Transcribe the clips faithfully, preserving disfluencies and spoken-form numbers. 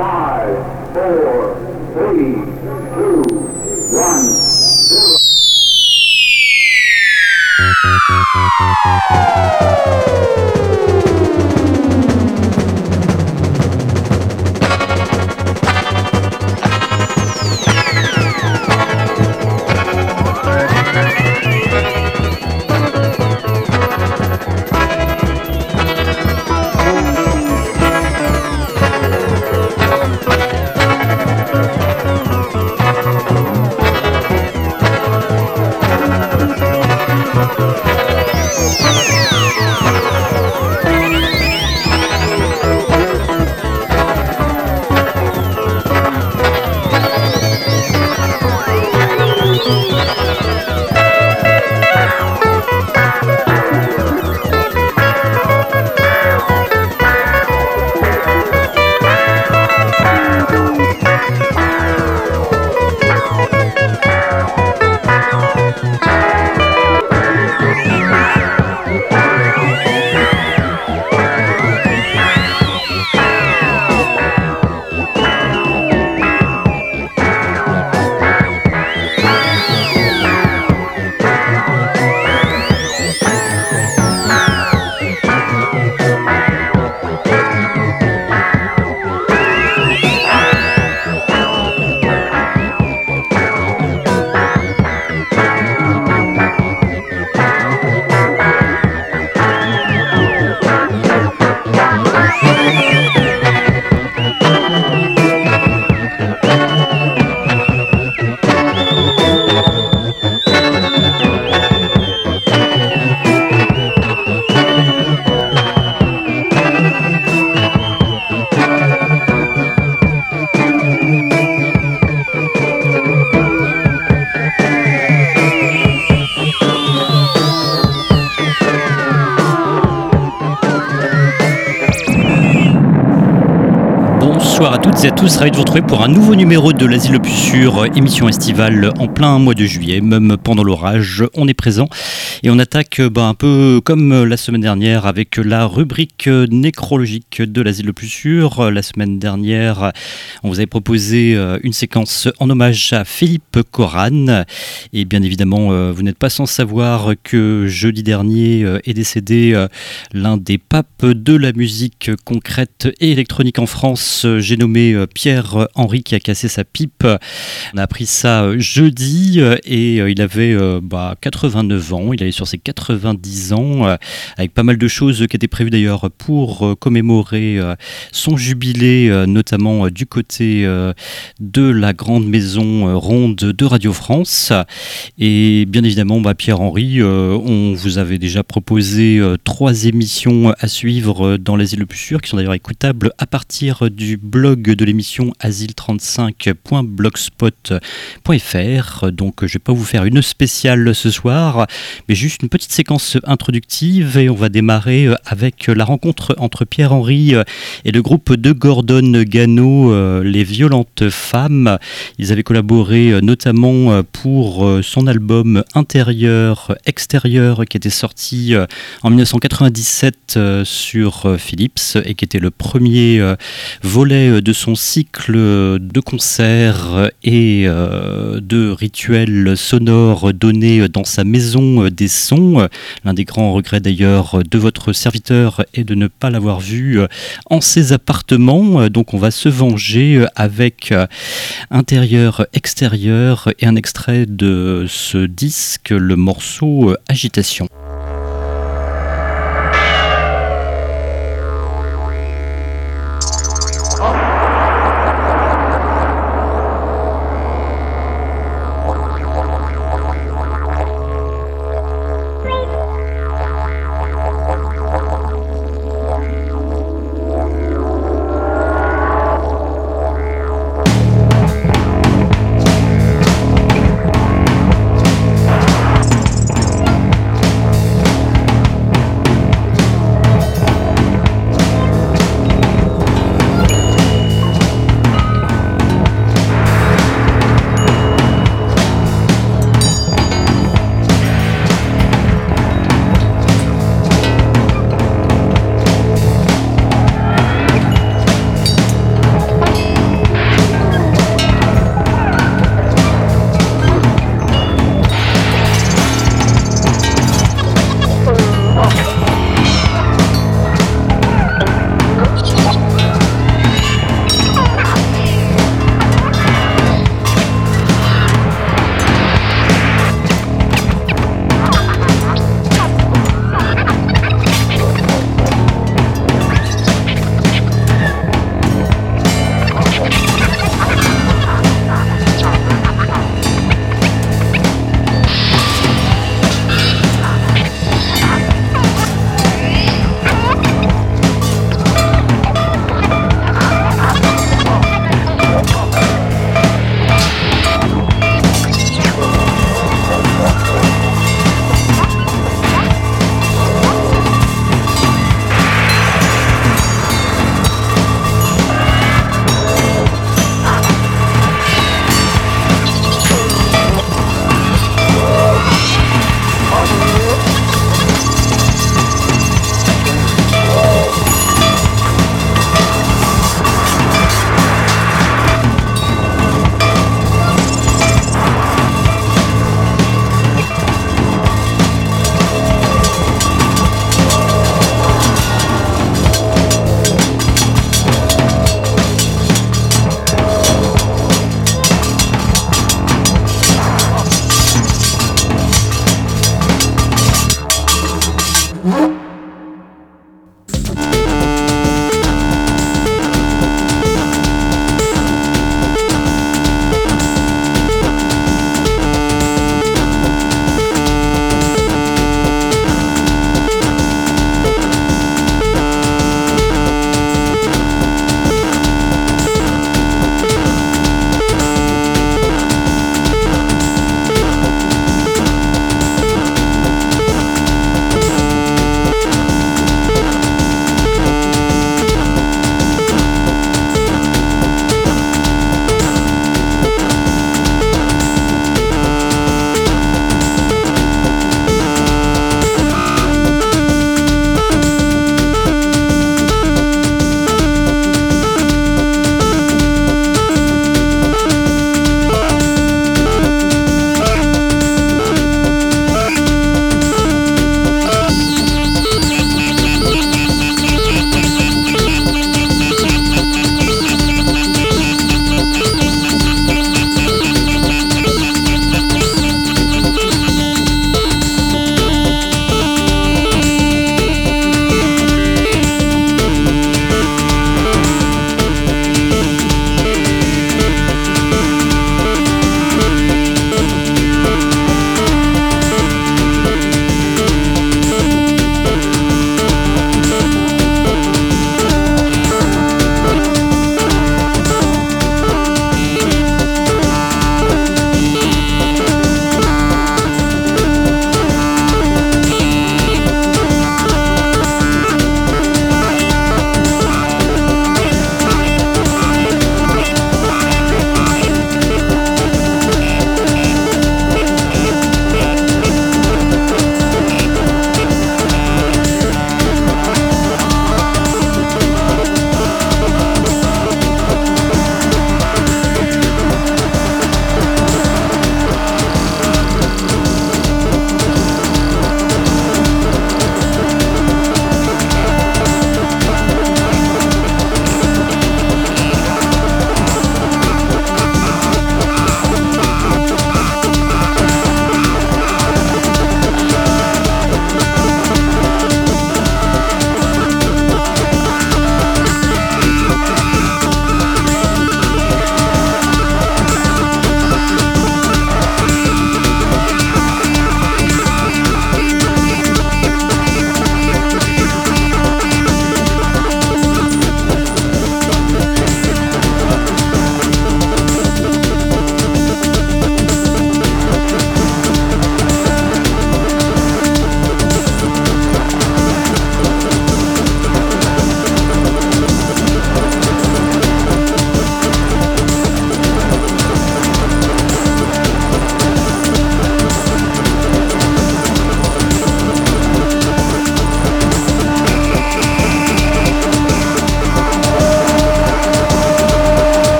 five, four, three, two, one, zero. Bonsoir à toutes et à tous, ravi de vous retrouver pour un nouveau numéro de l'Asile le plus sûr, émission estivale en plein mois de juillet, même pendant l'orage, on est présent et on attaque bah, un peu comme la semaine dernière avec la rubrique nécrologique de l'Asile le plus sûr. La semaine dernière, on vous avait proposé une séquence en hommage à Philippe Coran et bien évidemment, vous n'êtes pas sans savoir que jeudi dernier est décédé l'un des papes de la musique concrète et électronique en France. J'ai nommé Pierre-Henry qui a cassé sa pipe. On a appris ça jeudi et il avait bah, quatre-vingt-neuf ans. Il allait sur ses quatre-vingt-dix ans avec pas mal de choses qui étaient prévues d'ailleurs pour commémorer son jubilé, notamment du côté de la grande maison ronde de Radio France. Et bien évidemment, bah, Pierre-Henry, on vous avait déjà proposé trois émissions à suivre dans l'Asile le plus sûr qui sont d'ailleurs écoutables à partir du blog de l'émission asile trente-cinq point blogspot point f r. Donc je ne vais pas vous faire une spéciale ce soir, mais juste une petite séquence introductive et on va démarrer avec la rencontre entre Pierre-Henry et le groupe de Gordon Gano, les Violentes Femmes. Ils avaient collaboré notamment pour son album Intérieur Extérieur qui était sorti en dix-neuf cent quatre-vingt-dix-sept sur Philips et qui était le premier volet de son cycle de concerts et de rituels sonores donnés dans sa maison des sons. L'un des grands regrets d'ailleurs de votre serviteur est de ne pas l'avoir vu en ses appartements. Donc on va se venger avec Intérieur Extérieur et un extrait de ce disque, le morceau Agitation.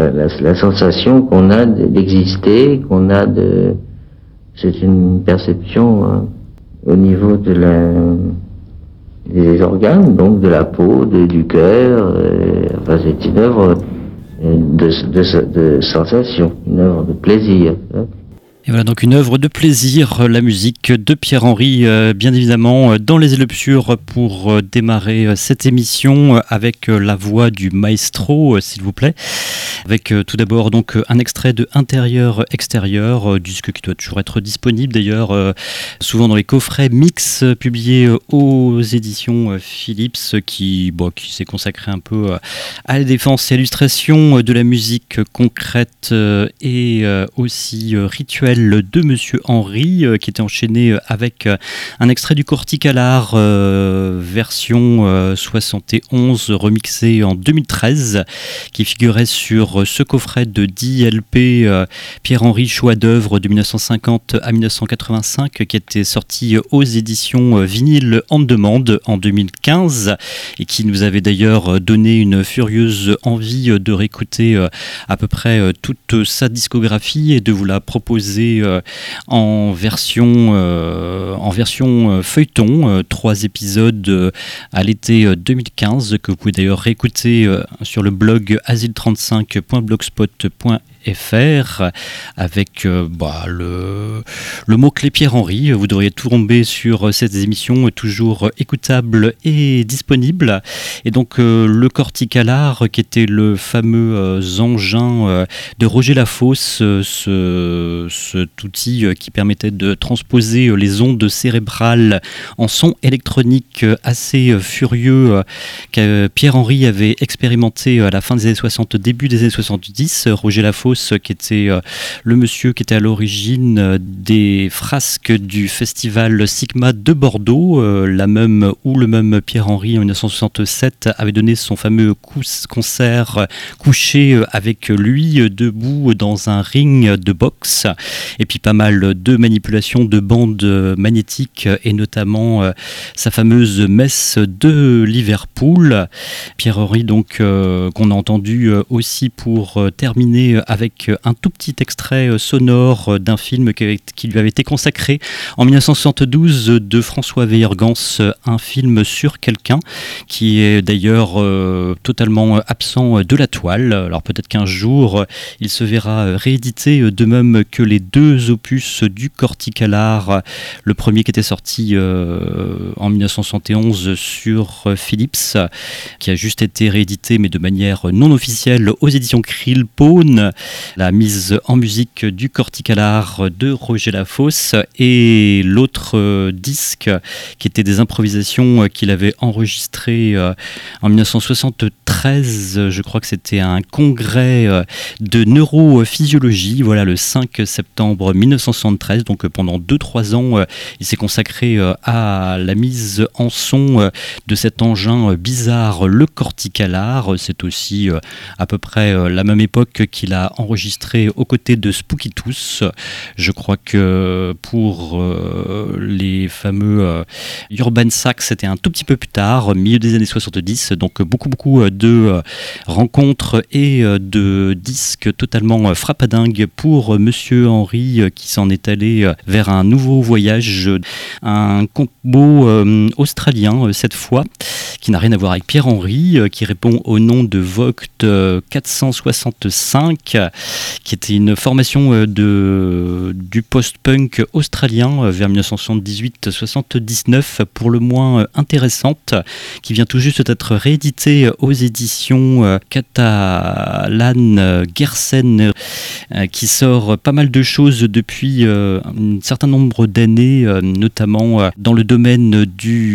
la, la, la sensation qu'on a d'exister, qu'on a de... C'est une perception hein, au niveau de la, des organes, donc de la peau, de, du cœur. Euh, enfin, c'est une œuvre de, de, de sensation, une œuvre de plaisir. Hein. Et voilà donc une œuvre de plaisir, la musique de Pierre-Henry, euh, bien évidemment, dans les Élopsures pour euh, démarrer euh, cette émission avec euh, la voix du maestro, euh, s'il vous plaît. Avec euh, tout d'abord donc un extrait de Intérieur-Extérieur, euh, disque qui doit toujours être disponible d'ailleurs, euh, souvent dans les coffrets mix euh, publiés euh, aux éditions euh, Philips, qui, bon, qui s'est consacré un peu euh, à la défense et à l'illustration euh, de la musique concrète euh, et euh, aussi euh, rituelle de Monsieur Henry, euh, qui était enchaîné avec euh, un extrait du Corticalar euh, version euh, soixante et onze remixé en deux mille treize, qui figurait sur euh, ce coffret de dix L P euh, Pierre-Henry choix d'œuvres de dix-neuf cent cinquante à dix-neuf cent quatre-vingt-cinq, qui était sorti aux éditions euh, Vinyle on Demand en deux mille quinze et qui nous avait d'ailleurs donné une furieuse envie de réécouter euh, à peu près euh, toute sa discographie et de vous la proposer en version, euh, en version feuilleton, euh, trois épisodes euh, à l'été deux mille quinze, que vous pouvez d'ailleurs réécouter euh, sur le blog asile trente-cinq point blogspot point fr avec euh, bah, le, le mot-clé Pierre-Henry. Vous devriez tout tomber sur cette émission, toujours écoutable et disponible. Et donc euh, le Corticalar, qui était le fameux euh, engin euh, de Roger Lafosse, euh, ce, cet outil euh, qui permettait de transposer euh, les ondes cérébrales en son électronique euh, assez euh, furieux, euh, que Pierre-Henry avait expérimenté à la fin des années soixante, début des années soixante-dix. Roger Lafosse, qui était euh, le monsieur qui était à l'origine euh, des frasques du festival Sigma de Bordeaux, euh, la même où le même Pierre-Henry en dix-neuf cent soixante-sept avait donné son fameux cous- concert euh, couché euh, avec lui euh, debout dans un ring de boxe, et puis pas mal de manipulations de bandes euh, magnétiques euh, et notamment euh, sa fameuse messe de Liverpool. Pierre-Henry donc euh, qu'on a entendu euh, aussi pour euh, terminer avec avec un tout petit extrait sonore d'un film qui lui avait été consacré en dix-neuf cent soixante-douze de François Weiergans, un film sur quelqu'un qui est d'ailleurs euh, totalement absent de la toile. Alors peut-être qu'un jour il se verra réédité, de même que les deux opus du Corticalar, le premier qui était sorti euh, en dix-neuf cent soixante et onze sur Philips, qui a juste été réédité mais de manière non officielle aux éditions Krillpone, la mise en musique du Corticalar de Roger Lafosse, et l'autre euh, disque qui était des improvisations euh, qu'il avait enregistrées euh, en dix-neuf cent soixante-treize, je crois que c'était un congrès euh, de neurophysiologie, voilà, le cinq septembre dix-neuf cent soixante-treize, donc euh, pendant deux trois ans euh, il s'est consacré euh, à la mise en son euh, de cet engin euh, bizarre, le Corticalar. C'est aussi euh, à peu près euh, la même époque qu'il a enregistré aux côtés de Spooky Tooth. Je crois que pour euh, les fameux euh, Urban Sax, c'était un tout petit peu plus tard, milieu des années soixante-dix, donc beaucoup beaucoup de euh, rencontres et euh, de disques totalement euh, frappadingues pour euh, Monsieur Henry, euh, qui s'en est allé euh, vers un nouveau voyage, euh, un combo euh, australien euh, cette fois, qui n'a rien à voir avec Pierre-Henry, euh, qui répond au nom de Vogt euh, quatre cent soixante-cinq, qui était une formation euh, de, du post-punk australien euh, vers dix-neuf cent soixante-dix-huit soixante-dix-neuf, pour le moins euh, intéressante, qui vient tout juste d'être rééditée aux éditions euh, Catalan euh, Gersen, euh, qui sort pas mal de choses depuis euh, un certain nombre d'années, euh, notamment euh, dans le domaine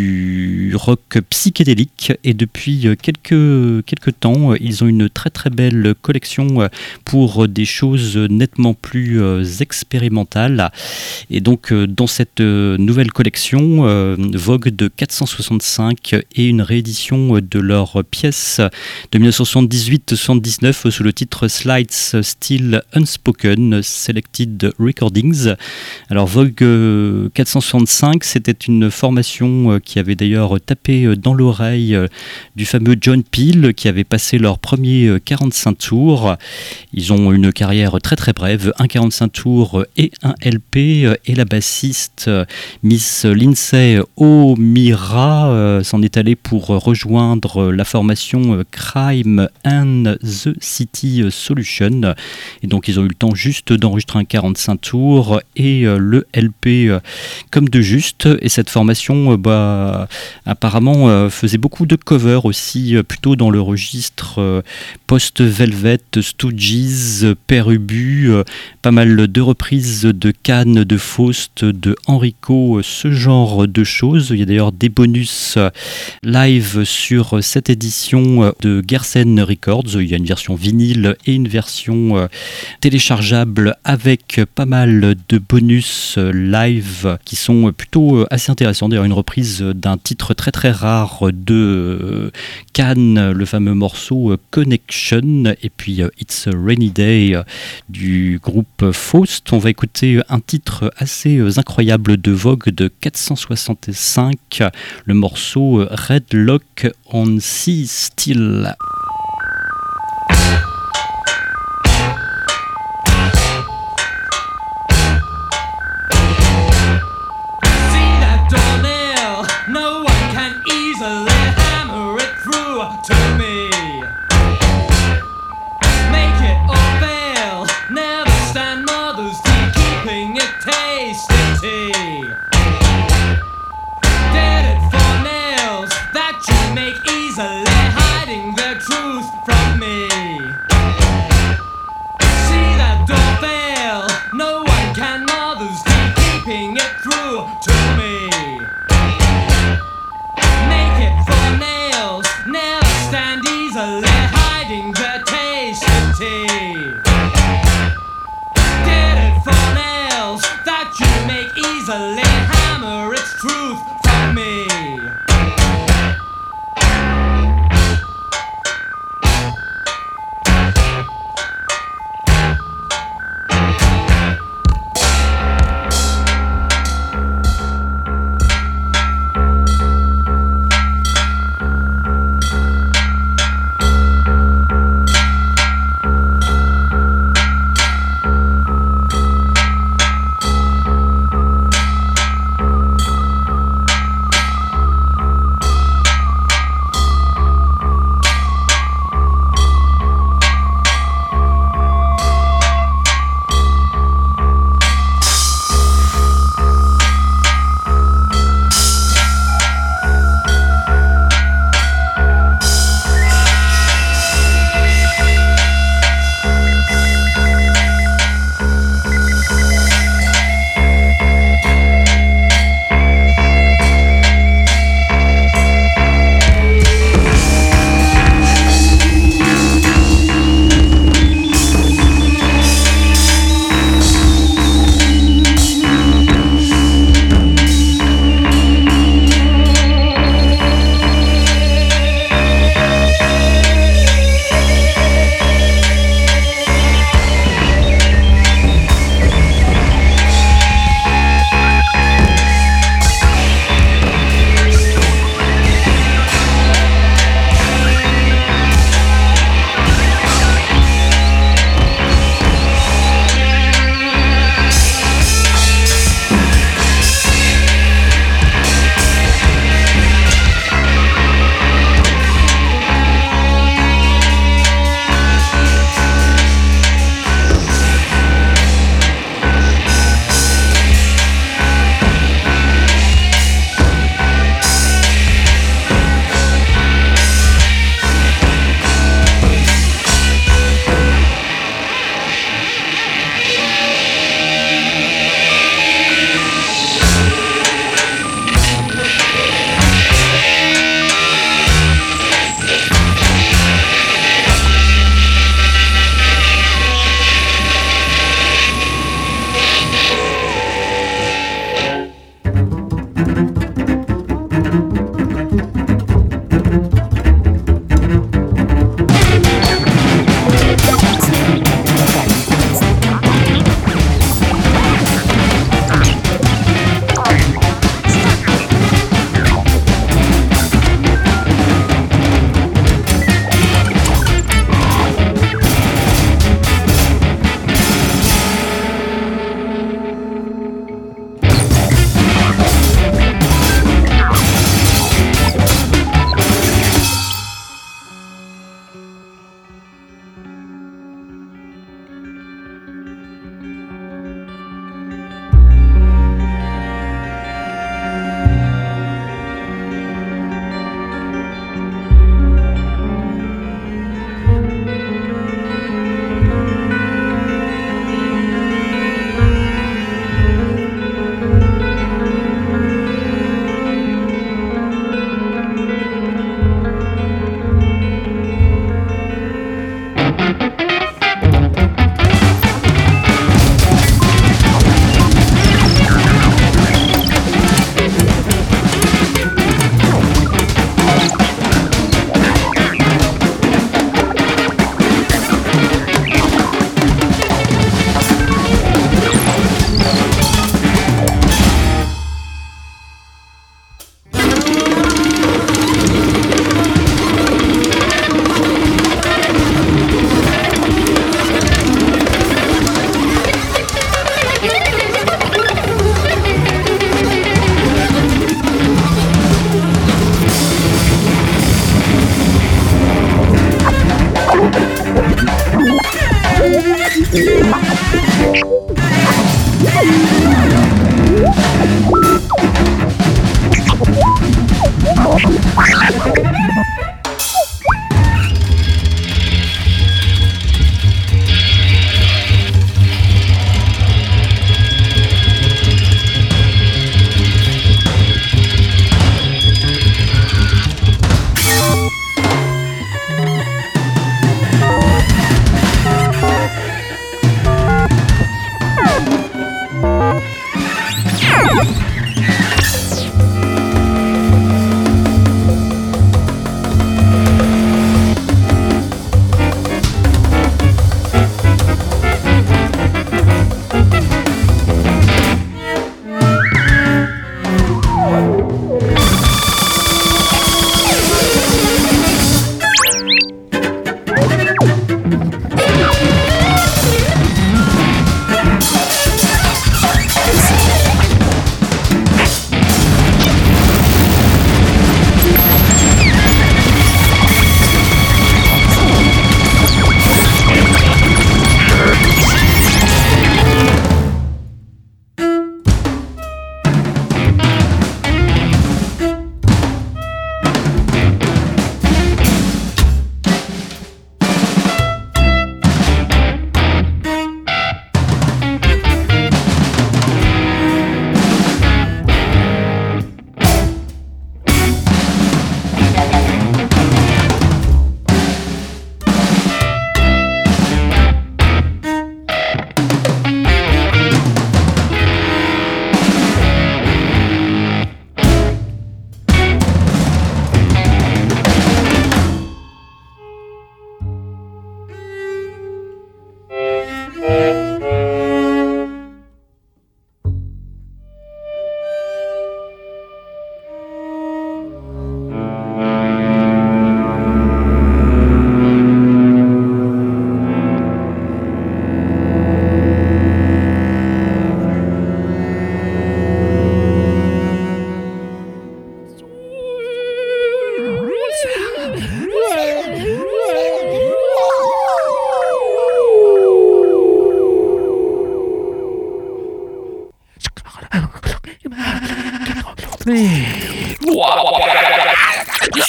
du rock psychédélique, et depuis euh, quelques, quelques temps, euh, ils ont une très très belle collection euh, pour pour des choses nettement plus euh, expérimentales. Et donc euh, dans cette euh, nouvelle collection, euh, Vogue de quatre cent soixante-cinq et une réédition de leur pièce de dix-neuf cent soixante-dix-huit soixante-dix-neuf sous le titre Slides Still Unspoken Selected Recordings. Alors Vogue euh, quatre cent soixante-cinq, c'était une formation euh, qui avait d'ailleurs tapé dans l'oreille euh, du fameux John Peel, qui avait passé leur premier euh, quarante-cinq tours. Ils ont une carrière très très brève, un quarante-cinq tours et un L P, euh, et la bassiste euh, Miss Lindsay O'Meara euh, s'en est allée pour rejoindre la formation euh, Crime and the City Solution. Et donc ils ont eu le temps juste d'enregistrer un quarante-cinq tours et euh, le L P euh, comme de juste. Et cette formation euh, bah, apparemment euh, faisait beaucoup de covers aussi, euh, plutôt dans le registre euh, post-Velvet, Stooges, Père Ubu, euh, pas mal de reprises de Cannes, de Faust, de Enrico, euh, ce genre de choses. Il y a d'ailleurs des bonus euh, live sur cette édition euh, de Gersen Records. Il y a une version vinyle et une version euh, téléchargeable avec pas mal de bonus euh, live qui sont plutôt euh, assez intéressants. D'ailleurs, une reprise d'un titre très très rare de euh, Cannes, le fameux morceau euh, Connection, et puis euh, It's a Rainy Day euh, du groupe Faust. On va écouter un titre assez euh, incroyable de Vogue de quatre cent soixante-cinq, le morceau euh, Red Lock on Sea Still.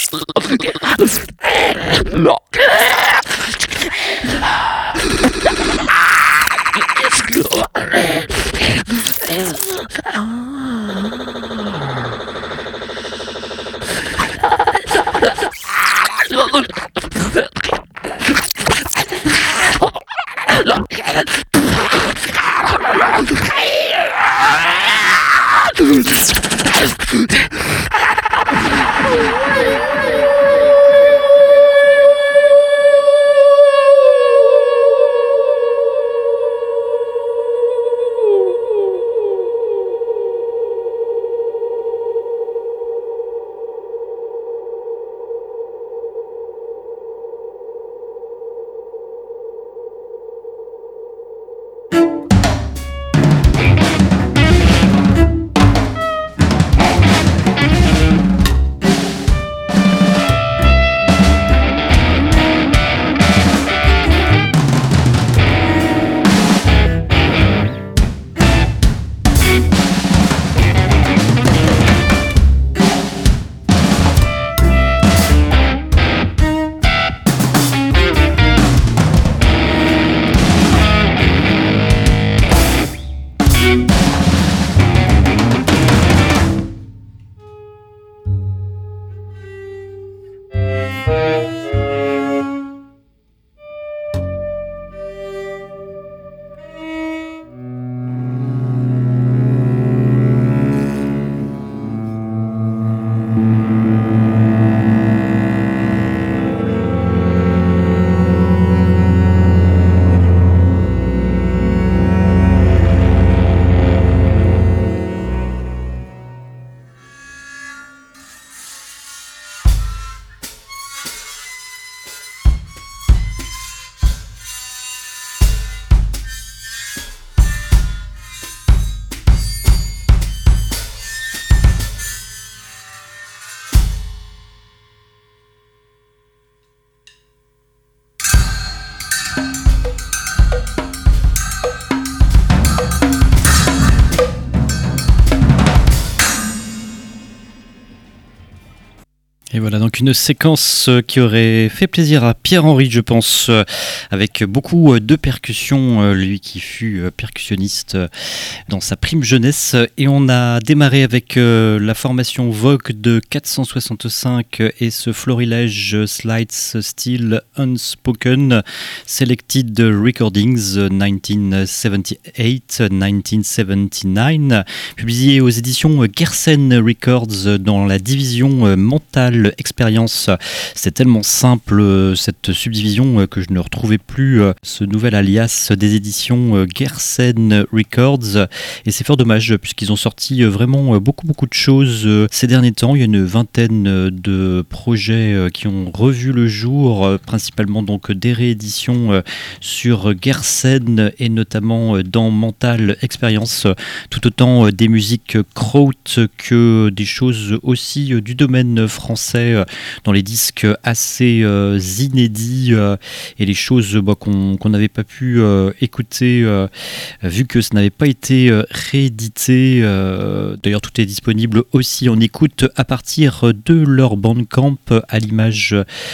Et voilà donc une séquence qui aurait fait plaisir à Pierre-Henry, je pense, avec beaucoup de percussions, lui qui fut percussionniste dans sa prime jeunesse. Et on a démarré avec la formation Vogue de quatre cent soixante-cinq et ce florilège Slides Still Unspoken Selected Recordings dix-neuf soixante-dix-huit dix-neuf soixante-dix-neuf, publié aux éditions Gersen Records dans la division Mentale Expérience. C'est tellement simple cette subdivision que je ne retrouvais plus ce nouvel alias des éditions Gersen Records, et c'est fort dommage puisqu'ils ont sorti vraiment beaucoup beaucoup de choses ces derniers temps. Il y a une vingtaine de projets qui ont revu le jour, principalement donc des rééditions sur Gersen et notamment dans Mental Experience, tout autant des musiques kraut que des choses aussi du domaine français dans les disques assez euh, inédits euh, et les choses bah, qu'on qu'on n'avait pas pu euh, écouter euh, vu que ça n'avait pas été euh, réédité. Euh, d'ailleurs tout est disponible aussi en écoute à partir de leur Bandcamp, à l'image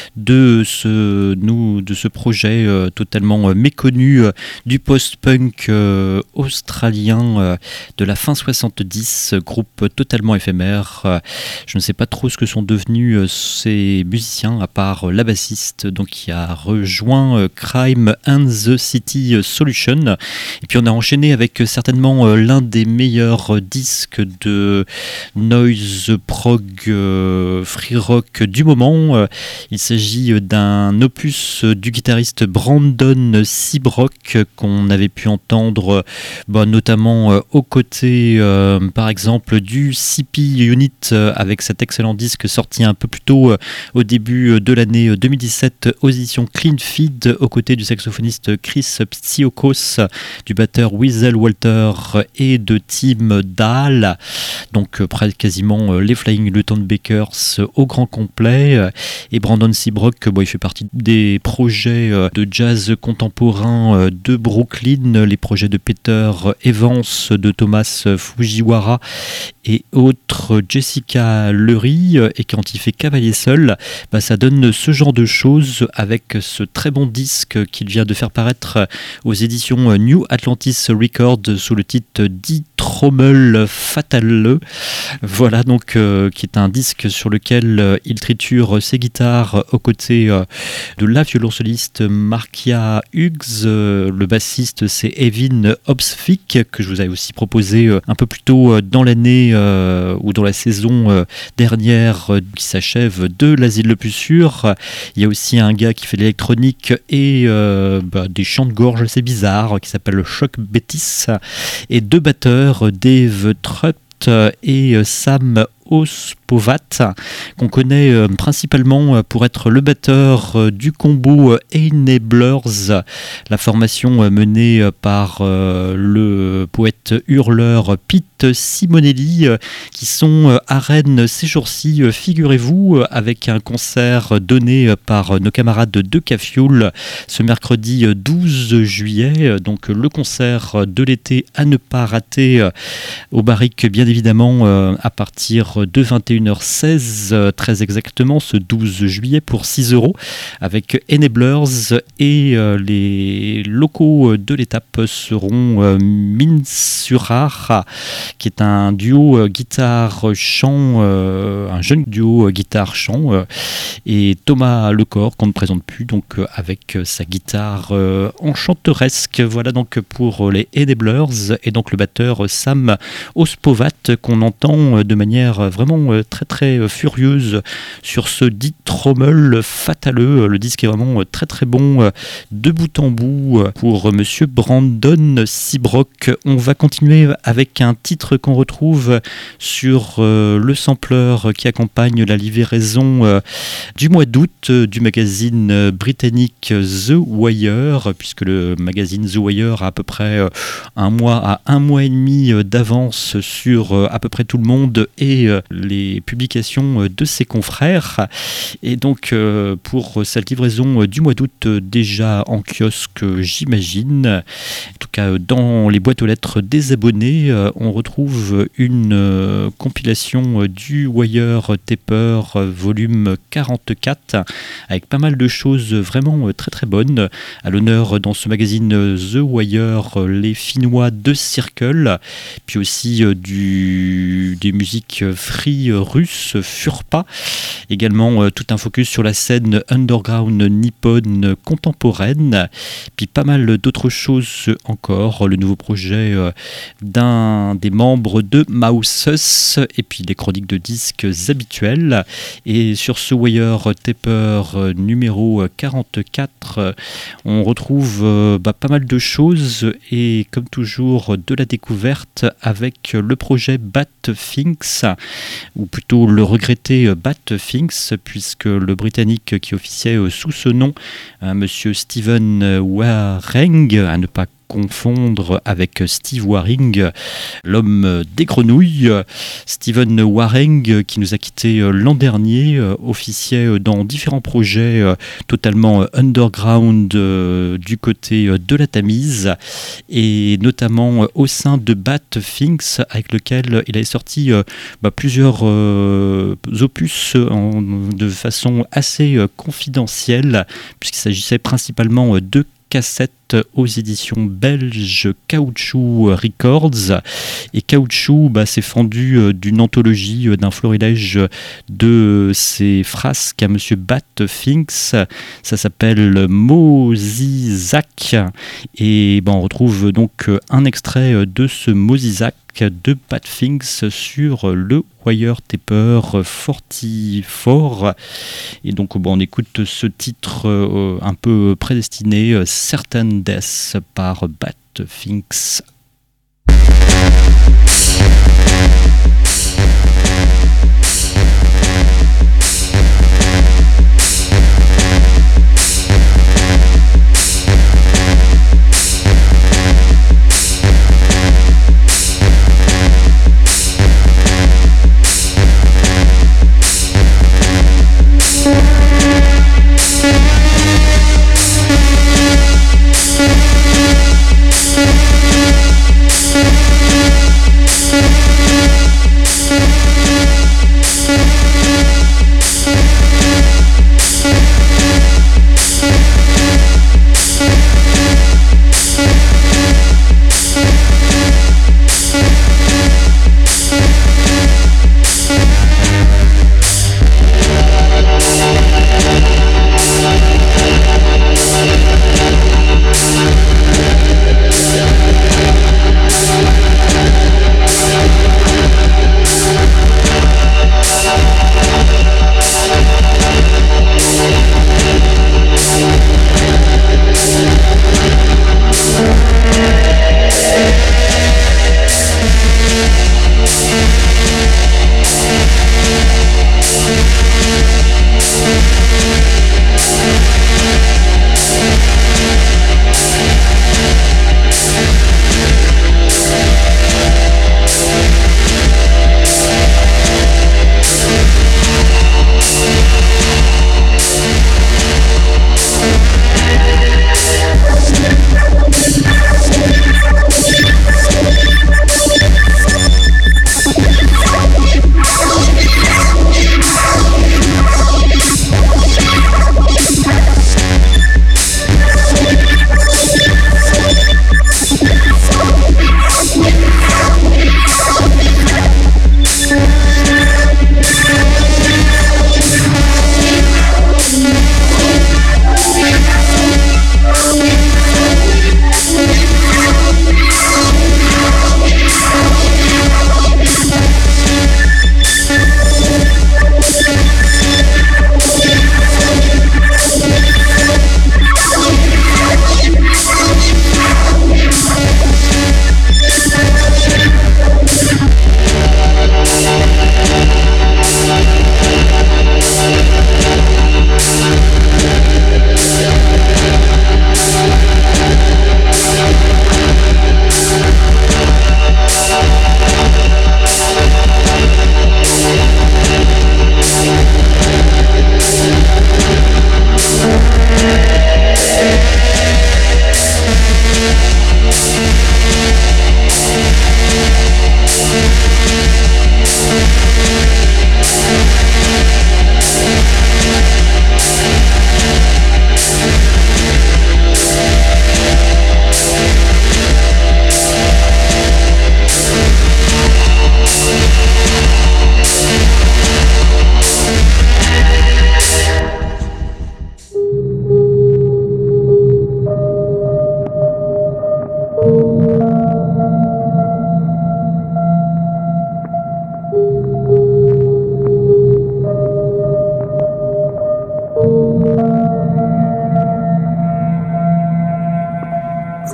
de ce, nous, de ce projet euh, totalement euh, méconnu euh, du post-punk euh, australien euh, de la fin soixante-dix, groupe totalement éphémère. Euh, je ne sais pas trop ce que sont devenus ces musiciens à part la bassiste donc qui a rejoint Crime and the City Solution. Et puis on a enchaîné avec certainement l'un des meilleurs disques de noise prog free rock du moment. Il s'agit d'un opus du guitariste Brandon Seabrook qu'on avait pu entendre bah, notamment aux côtés euh, par exemple du C P Unit avec cet excellent disque sorti un peu plus tôt euh, au début de l'année deux mille dix-sept aux éditions Clean Feed, aux côtés du saxophoniste Chris Psiokos, du batteur Weasel Walter et de Tim Dahl. Donc euh, presque quasiment euh, les Flying Luton Bakers euh, au grand complet. Euh, et Brandon Seabrook, bon, il fait partie des projets euh, de jazz contemporain euh, de Brooklyn, les projets de Peter Evans, de Thomas Fujiwara et autres, Jessica Lurie, et quand il fait cavaliers seuls, bah, ça donne ce genre de choses avec ce très bon disque qu'il vient de faire paraître aux éditions New Atlantis Records sous le titre Die Trommel Fatale. Voilà donc euh, qui est un disque sur lequel euh, il triture ses guitares aux côtés euh, de la violoncelliste Markia Hughes. Euh, le bassiste c'est Evin Obsvik que je vous avais aussi proposé euh, un peu plus tôt euh, dans l'année euh, ou dans la saison euh, dernière euh, qui s'achève de l'Asile le plus sûr. Il y a aussi un gars qui fait de l'électronique et euh, bah, des chants de gorge assez bizarres qui s'appelle Choc Bétis et deux batteurs Dave Trutt et Sam Ospovat, qu'on connaît euh, principalement pour être le batteur euh, du combo Enablers, la formation euh, menée euh, par euh, le poète hurleur Pete Simonelli, euh, qui sont euh, à Rennes ces jours-ci, euh, figurez-vous, euh, avec un concert donné euh, par nos camarades de Cafioul ce mercredi euh, douze juillet, euh, donc euh, le concert de l'été à ne pas rater euh, au Barrique, bien évidemment, euh, à partir de vingt et une heures seize, euh, très exactement, ce douze juillet, pour six euros, avec Enablers, et euh, les locaux de l'étape seront euh, Minsurah, qui est un duo euh, guitare-chant, euh, un jeune duo euh, guitare-chant, euh, et Thomas Lecor, qu'on ne présente plus, donc euh, avec sa guitare euh, enchanteresque. Voilà donc pour les Enablers, et donc le batteur Sam Ospovat, qu'on entend de manière vraiment très très furieuse sur ce dit Trommel Fatale. Le disque est vraiment très très bon de bout en bout pour monsieur Brandon Seabrook. On va continuer avec un titre qu'on retrouve sur le sampler qui accompagne la livraison du mois d'août du magazine britannique The Wire, puisque le magazine The Wire a à peu près un mois à un mois et demi d'avance sur à peu près tout le monde et les publications de ses confrères. Et donc pour cette livraison du mois d'août, déjà en kiosque, j'imagine, en tout cas dans les boîtes aux lettres des abonnés, on retrouve une compilation du Wire Taper volume quarante-quatre avec pas mal de choses vraiment très très bonnes. À l'honneur dans ce magazine The Wire, les Finnois de Circle, puis aussi du, des musiques free russes, Furpa, également euh, tout un focus sur la scène underground nippone contemporaine, puis pas mal d'autres choses encore, le nouveau projet euh, d'un des membres de Mouses, et puis des chroniques de disques habituelles. Et sur ce Wire Taper euh, numéro quarante-quatre, euh, on retrouve euh, bah, pas mal de choses, et comme toujours de la découverte avec le projet Bat Things, ou plutôt le regretté Bat Things, puisque le Britannique qui officiait sous ce nom, monsieur Stephen Waring, à ne pas confondre avec Steve Waring, l'homme des grenouilles. Stephen Waring, qui nous a quittés l'an dernier, officiait dans différents projets totalement underground du côté de la Tamise, et notamment au sein de Bat Things, avec lequel il avait sorti bah, plusieurs euh, opus en, de façon assez confidentielle, puisqu'il s'agissait principalement de cassettes aux éditions belges Caoutchouc Records. Et Caoutchouc bah, s'est fendu euh, d'une anthologie, euh, d'un florilège de ses frasques à monsieur Bat Things. Ça s'appelle Mosizak, et bah, on retrouve donc un extrait de ce Mosizak de Bat Things sur le Wire Taper quarante-quatre. Et donc bon, on écoute ce titre euh, un peu prédestiné, euh, Certain Death par Bat Things. We'll be right back.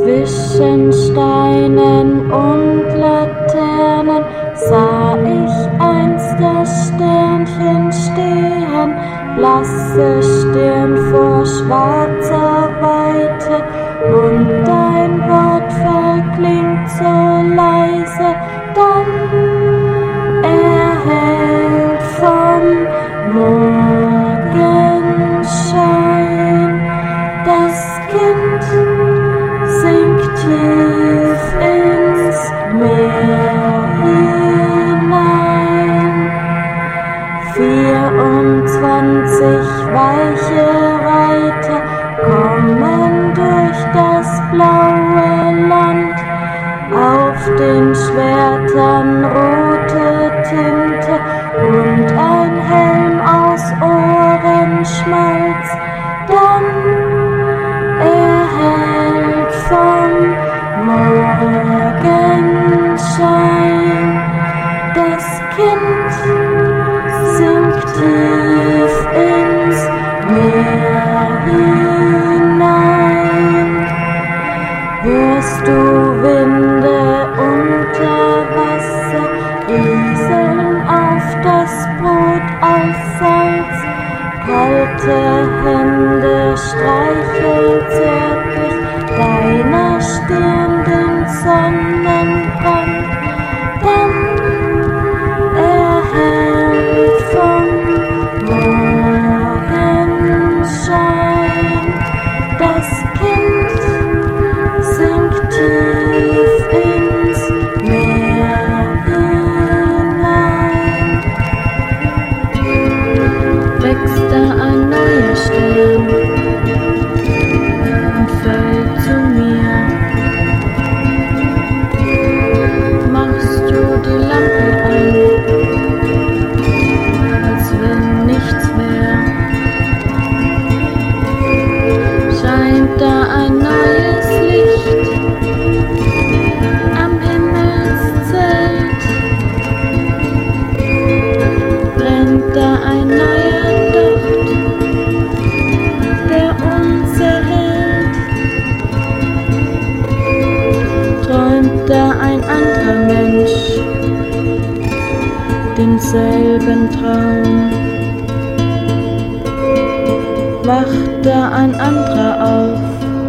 Zwischen Steinen und Laternen sah ich einst das Sternchen stehen, blasse Stirn vor schwarzer Weite, und dein Wort verklingt so leise, dann erhellt vom Morgenschein. Das Kind sinkt tief ins Meer hinein. Vierundzwanzig weiche Reiter kommen durch das blaue Land, auf den Schwertern rote Tinte und ein Helm aus Ohrenschmalz, dann erhellt vom Morgenschein. Das Kind sinkt tief ins Meer hinein. Hörst du Winde unter Wasser rieseln auf das Brot aus Salz? Kalte Hände streicheln zärtlich deiner Stirn den Sonnenbrand, dann erhellt vom Morgenschein. Das Kind sinkt tief ins Meer hinein. Wächst da ein neuer Stern und fällt zu mir. Machst du die Lampe an, als wenn nichts wär. Scheint da ein neues Licht am Himmelszelt. Brennt da ein neuer Docht, der uns erhält. Träumt da ein anderer Mensch denselben Traum? Wacht da ein anderer auf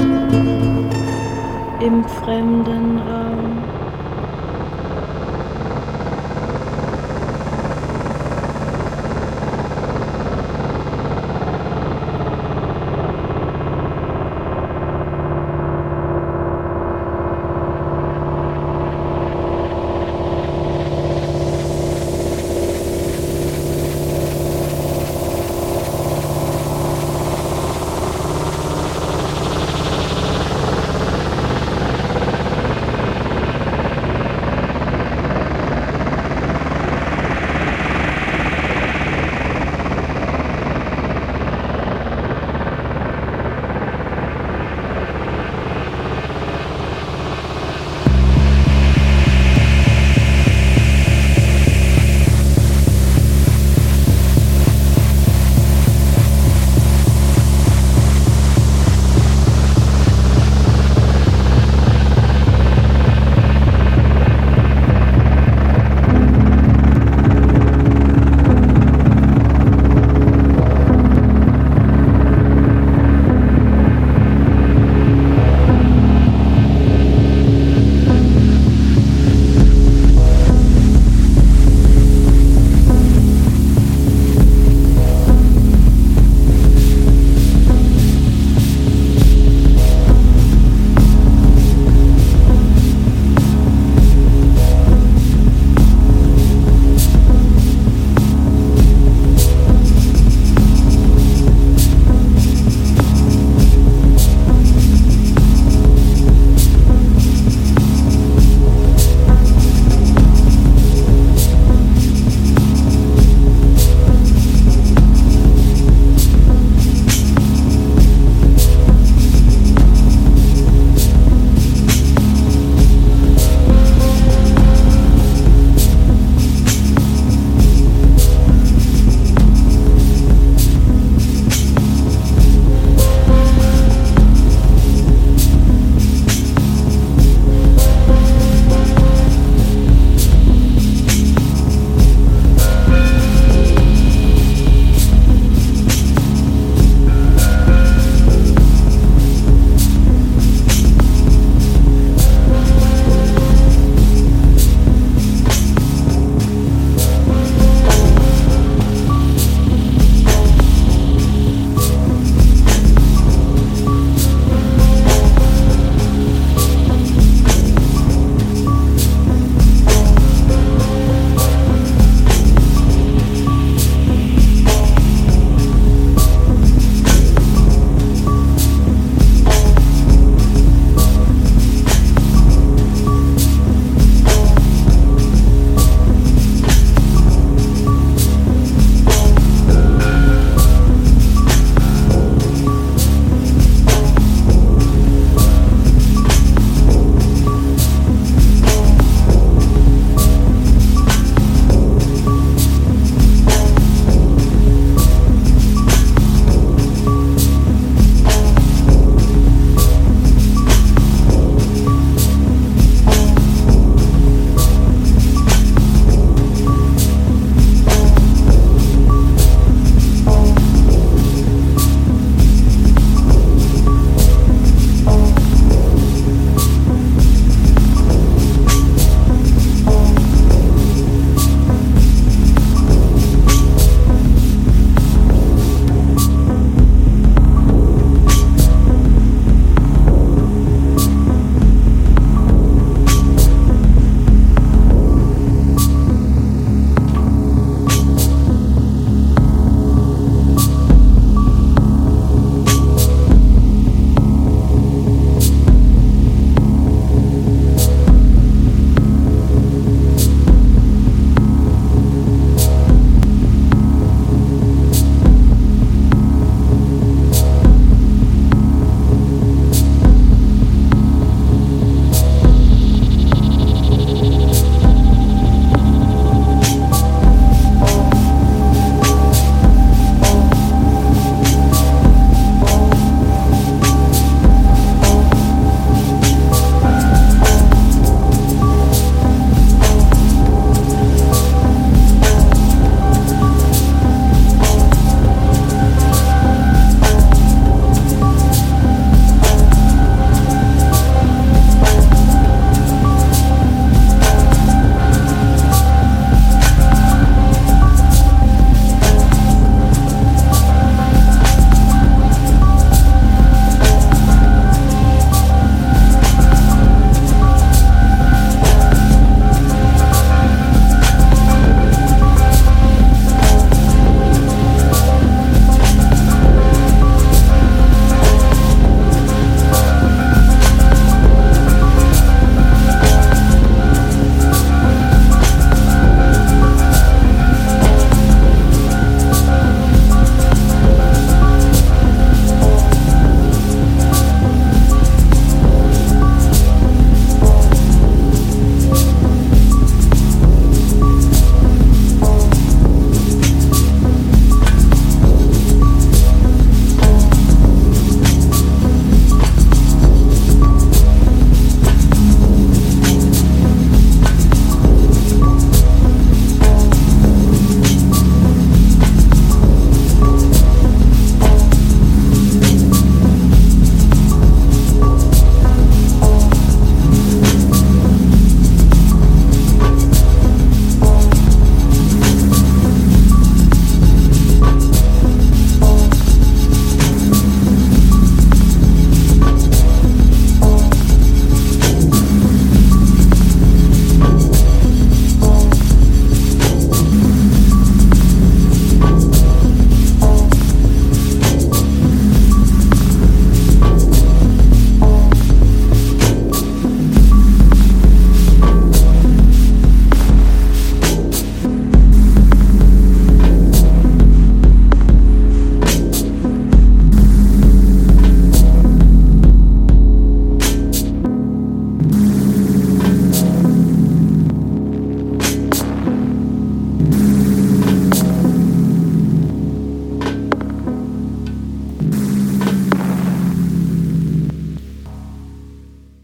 im fremden Raum?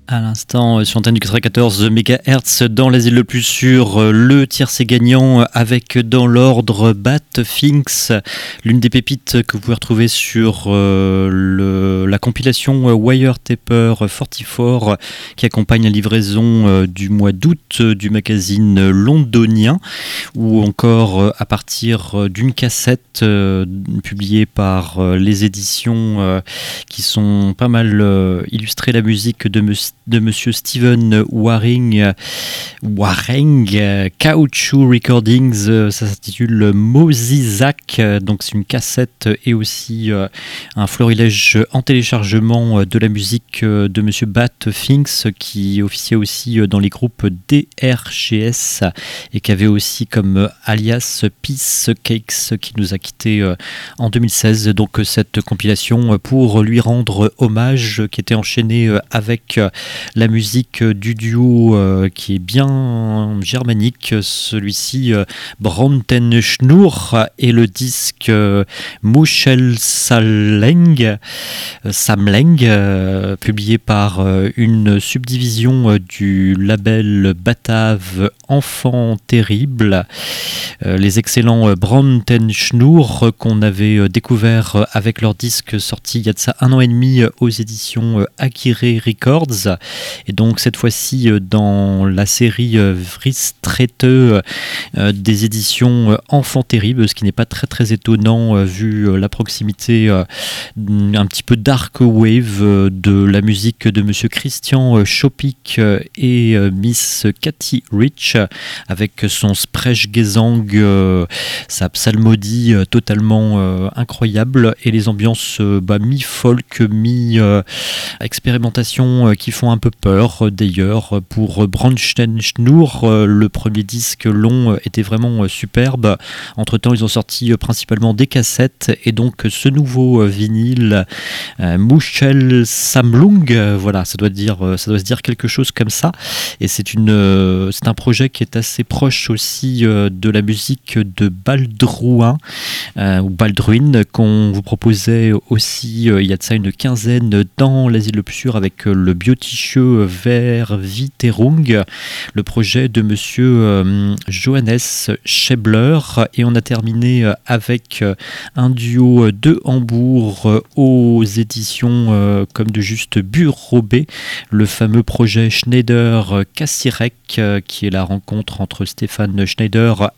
À l'instant, sur antenne du quatre-vingt-quatorze mégahertz dans l'asile le plus sûr, le tiercé gagnant avec dans l'ordre Bat Finks, l'une des pépites que vous pouvez retrouver sur euh, le, la compilation Wire Taper quarante-quatre qui accompagne la livraison euh, du mois d'août euh, du magazine londonien, ou encore euh, à partir d'une cassette euh, publiée par euh, les éditions euh, qui sont pas mal euh, illustrées la musique de Monsieur de Monsieur Stephen Waring, Waring Caoutchouc Recordings, ça s'intitule Mosizak, donc c'est une cassette et aussi euh, un florilège en téléchargement de la musique de Monsieur Bat Finks, qui officiait aussi dans les groupes D R G S et qui avait aussi comme alias Peace Cakes, qui nous a quittés en deux mille seize. Donc cette compilation pour lui rendre hommage, qui était enchaînée avec la musique du duo euh, qui est bien germanique, celui-ci euh, Brandenschnur, et le disque euh, Muschelsamling, euh, Samling, euh, publié par euh, une subdivision euh, du label batave Enfant Terrible. Euh, les excellents euh, Brandenschnur euh, qu'on avait euh, découvert euh, avec leur disque sorti il y a de ça un an et demi euh, aux éditions euh, Akire Records. Et donc cette fois-ci euh, dans la série euh, Vristrete euh, des éditions euh, Enfant Terrible, ce qui n'est pas très très étonnant euh, vu euh, la proximité euh, un petit peu dark wave euh, de la musique de Monsieur Christian euh, Schopik euh, et euh, Miss Cathy Rich, avec son Sprechgesang, euh, sa psalmodie euh, totalement euh, incroyable, et les ambiances euh, bah, mi-folk, mi-expérimentation euh, qui font un peu peur. D'ailleurs, pour Brandenschnur, euh, le premier disque long euh, était vraiment euh, superbe. Entre-temps, ils ont sorti euh, principalement des cassettes, et donc ce nouveau euh, vinyle euh, Muschelsamling, euh, voilà, ça doit dire, euh, ça doit se dire quelque chose comme ça. Et c'est une, euh, c'est un projet qui est assez proche aussi euh, de la musique de Baldruin euh, ou Baldruin, qu'on vous proposait aussi euh, il y a de ça une quinzaine dans l'asile le plus sûr avec euh, le Bioticheux Verviterung, le projet de Monsieur euh, Johannes Schebler. Et on a terminé euh, avec euh, un duo de Hambourg euh, aux éditions euh, comme de juste Bureau B, le fameux projet Schneider-Kassirek, euh, qui est la rencontre entre Stéphane Schneider,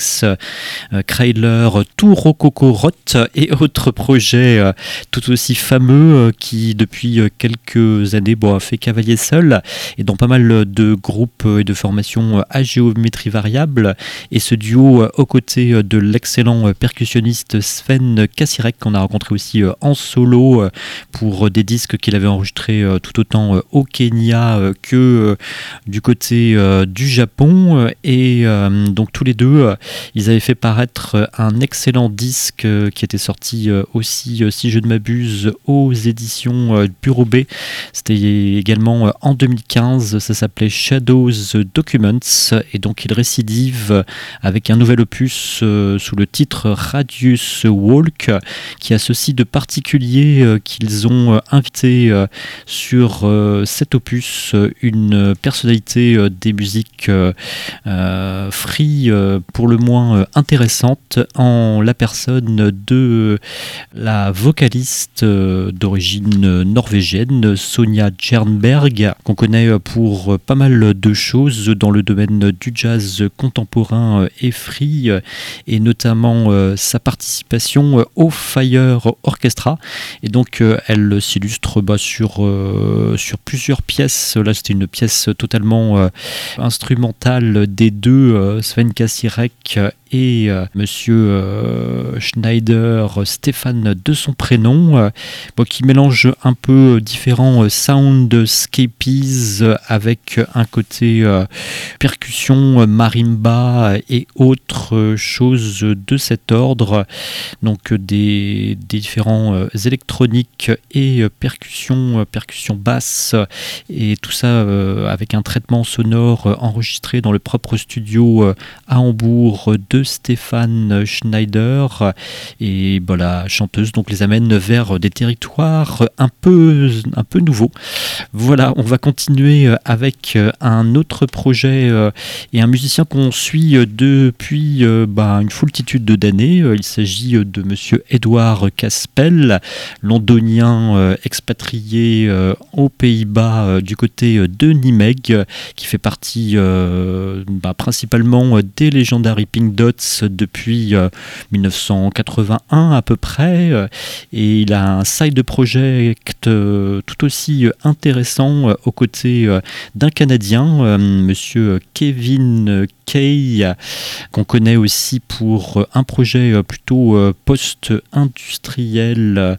ex-Krailer, Tourokokorot, et autres projets euh, tout aussi fameux euh, qui depuis euh, quelques années bon, a fait cavalier seul et dans pas mal de groupes et de formations à géométrie variable. Et ce duo euh, aux côtés de l'excellent percussionniste Sven Kassirek, qu'on a rencontré aussi euh, en solo euh, pour des disques qu'il avait enregistrés euh, tout autant euh, au Kenya euh, que euh, du côté euh, du Japon. Et euh, donc tous les deux, euh, ils avaient fait paraître un excellent disque euh, qui était sorti euh, aussi, euh, si je ne m'abuse, aux éditions euh, Bureau B. C'était également euh, en deux mille quinze, ça s'appelait Shadows Documents, et donc ils récidivent avec un nouvel opus euh, sous le titre Radius Walk, qui a ceci de particulier euh, qu'ils ont euh, invité euh, sur euh, cet opus euh, une personnalité euh, des musiques euh, euh, free euh, pour le moins euh, intéressante, en la personne de la vocaliste euh, d'origine norvégienne Sonja Jernberg, qu'on connaît pour pas mal de choses dans le domaine du jazz contemporain et free, et notamment euh, sa participation au Fire Orchestra. Et donc euh, elle s'illustre bah, sur, euh, sur plusieurs pièces. Là c'était une pièce totalement euh, instrumentale des deux, euh, Sven Kassirek et euh, Monsieur euh, Schneider, Stéphane de son prénom, euh, bon, qui mélange un peu différents euh, soundscapes euh, avec un côté euh, percussion, euh, marimba et autres euh, choses de cet ordre. Donc euh, des, des différents euh, électroniques et euh, percussions, euh, percussions basses, et tout ça euh, avec un traitement sonore euh, enregistré enregistré dans le propre studio à Hambourg de Stéphane Schneider. Et bah, la chanteuse donc les amène vers des territoires un peu, un peu nouveaux. Voilà, on va continuer avec un autre projet et un musicien qu'on suit depuis bah, une foultitude d'années. Il s'agit de monsieur Edouard Caspel, londonien expatrié aux Pays-Bas du côté de Nimègue, qui fait partie euh, bah, principalement des Legendary Pink Dots depuis euh, dix-neuf cent quatre-vingt-un à peu près, et il a un side project euh, tout aussi intéressant euh, aux côtés euh, d'un Canadien, euh, monsieur Kevin Kay, qu'on connaît aussi pour un projet plutôt post-industriel,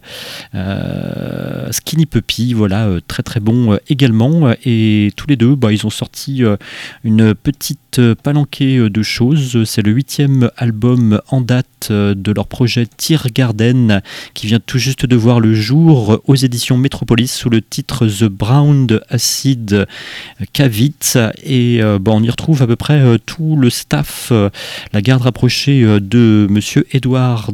euh, Skinny Puppy, voilà, très très bon également. Et tous les deux, bah, ils ont sorti une petite palanquée de choses. C'est le huitième album en date de leur projet Tiergarten, qui vient tout juste de voir le jour aux éditions Metropolis sous le titre The Brown Acid Cavite. Et euh, bah, on y retrouve à peu près euh, tout le staff, euh, la garde rapprochée euh, de monsieur Edouard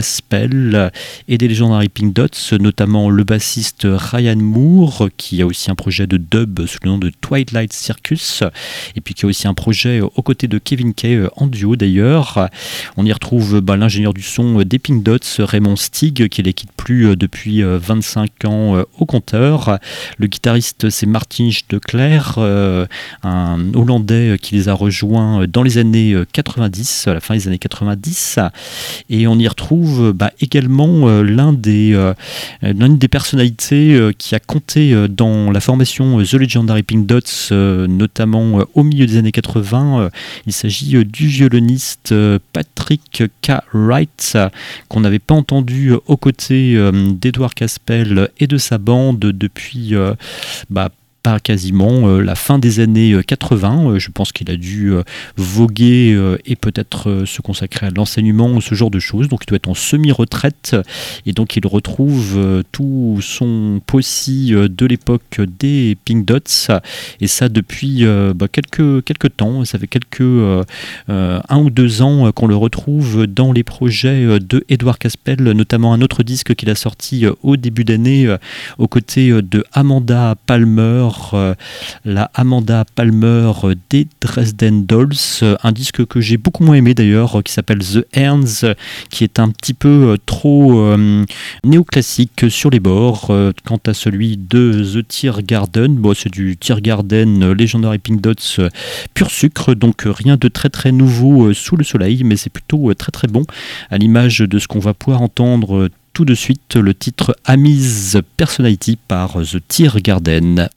Caspel et des Legendary Pink Dots, notamment le bassiste Ryan Moore, qui a aussi un projet de dub sous le nom de Twilight Circus, et puis qui a aussi un projet aux côtés de Kevin Kay en duo d'ailleurs. On y retrouve bah, l'ingénieur du son des Pink Dots, Raymond Stig, qui ne les quitte plus depuis vingt-cinq ans au compteur. Le guitariste, c'est Martin de Clerc, euh, un Hollandais qui les a rejoints dans les années quatre-vingt-dix, à la fin des années quatre-vingt-dix. Et on y retrouve bah, également euh, l'un des, euh, l'une des personnalités euh, qui a compté euh, dans la formation The Legendary Pink Dots, euh, notamment euh, au milieu des années quatre-vingts. Euh, il s'agit euh, du violoniste euh, Patrick K. Wright, euh, qu'on n'avait pas entendu euh, aux côtés euh, d'Edouard Caspel et de sa bande depuis euh, bah, pas quasiment euh, la fin des années quatre-vingts. Euh, je pense qu'il a dû euh, voguer euh, et peut-être euh, se consacrer à l'enseignement, ce genre de choses. Donc il doit être en semi-retraite et donc il retrouve euh, tout son possi euh, de l'époque des Pink Dots, et ça depuis euh, bah, quelques, quelques temps. Ça fait quelques euh, euh, un ou deux ans qu'on le retrouve dans les projets de Edouard Caspel, notamment un autre disque qu'il a sorti euh, au début d'année euh, aux côtés de Amanda Palmer, Euh, la Amanda Palmer des Dresden Dolls, un disque que j'ai beaucoup moins aimé d'ailleurs, qui s'appelle The Ernst, qui est un petit peu euh, trop euh, néoclassique sur les bords. Euh, quant à celui de The Tiergarten, bon, c'est du Tiergarten Legendary Pink Dots euh, pur sucre, donc rien de très très nouveau euh, sous le soleil, mais c'est plutôt euh, très très bon, à l'image de ce qu'on va pouvoir entendre euh, tout de suite, le titre Ami's Personality par The Tiergarten.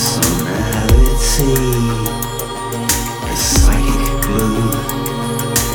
personality, a psychic glue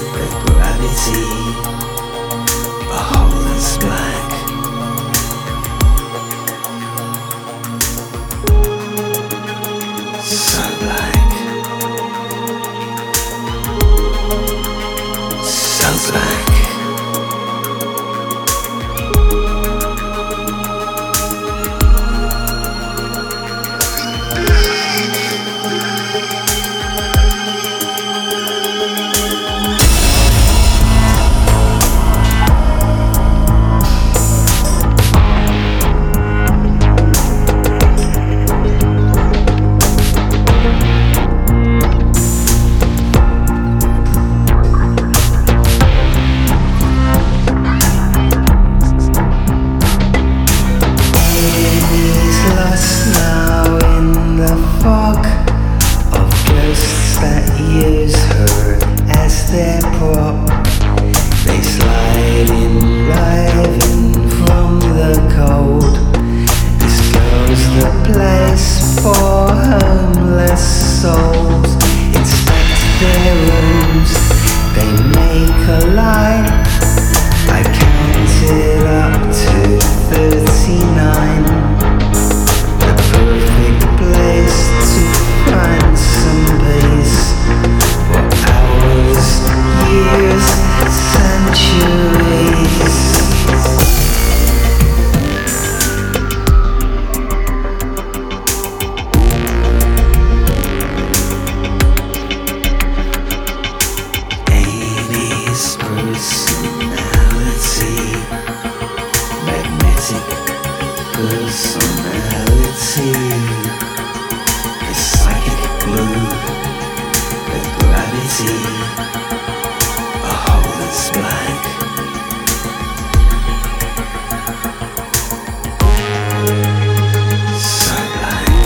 melody, the psychic blue, the gravity, a hopeless blank. So blank.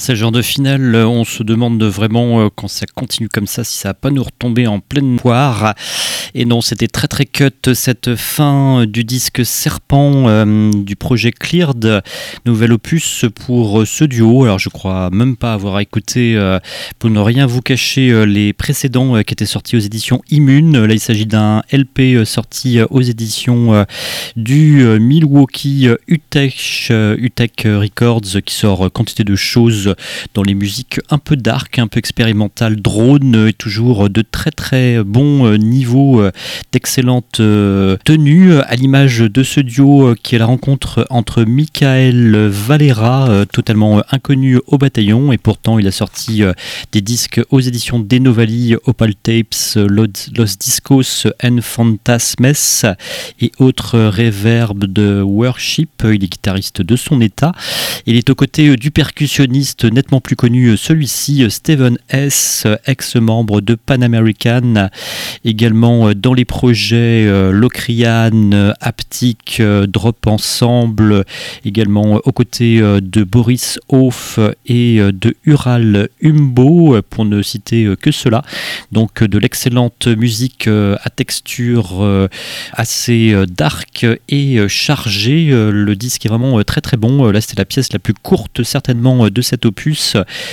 c'est le genre de finale, on se demande vraiment euh, quand ça continue comme ça, si ça va pas nous retomber en pleine poire. Et non, c'était très très cut cette fin du disque Serpent euh, du projet Cleared, nouvel opus pour ce duo. Alors je crois même pas avoir écouté, euh, pour ne rien vous cacher, euh, les précédents euh, qui étaient sortis aux éditions Immune. Là il s'agit d'un L P euh, sorti euh, aux éditions euh, du euh, Milwaukee euh, Utech, euh, Utech Records, qui sort euh, quantité de choses dans les musiques un peu dark, un peu expérimentales, drone, euh, et toujours de très très bons euh, niveaux, euh, d'excellente euh, tenue, à l'image de ce duo euh, qui est la rencontre entre Michael Valera, euh, totalement euh, inconnu au bataillon, et pourtant il a sorti euh, des disques aux éditions Denovali, Opal Tapes, euh, Los Discos and Fantasmes et autres euh, Reverb de Worship. Il est guitariste de son état. Il est aux côtés euh, du percussionniste nettement plus connu, euh, celui-ci, euh, Steven S., euh, ex-membre de Pan American, également euh, dans les projets euh, Locrian, euh, Haptic, euh, Drop Ensemble, également euh, aux côtés euh, de Boris Hoff et euh, de Ural Umbo, euh, pour ne citer euh, que cela. Donc euh, de l'excellente musique euh, à texture euh, assez euh, dark et euh, chargée. Euh, le disque est vraiment euh, très très bon. Euh, là c'était la pièce la plus courte certainement euh, de cet opus,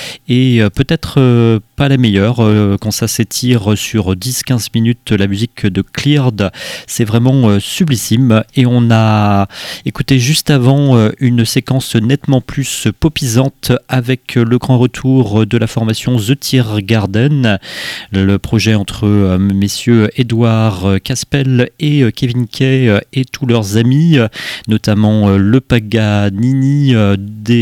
et euh, peut-être euh, pas la meilleure. Euh, quand ça s'étire sur dix à quinze minutes, la musique de Cleared, c'est vraiment euh, sublissime. Et on a écouté juste avant euh, une séquence nettement plus popisante avec le grand retour de la formation The Tiergarten, le projet entre euh, messieurs Edouard Caspel et euh, Kevin Kay euh, et tous leurs amis, euh, notamment euh, le Paganini euh,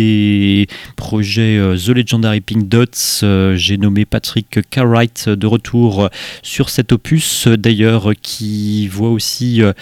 des projets euh, The Legendary Pink Dots. Euh, j'ai nommé Patrick Cartwright de retour sur cet opus, d'ailleurs, qui voit aussi euh,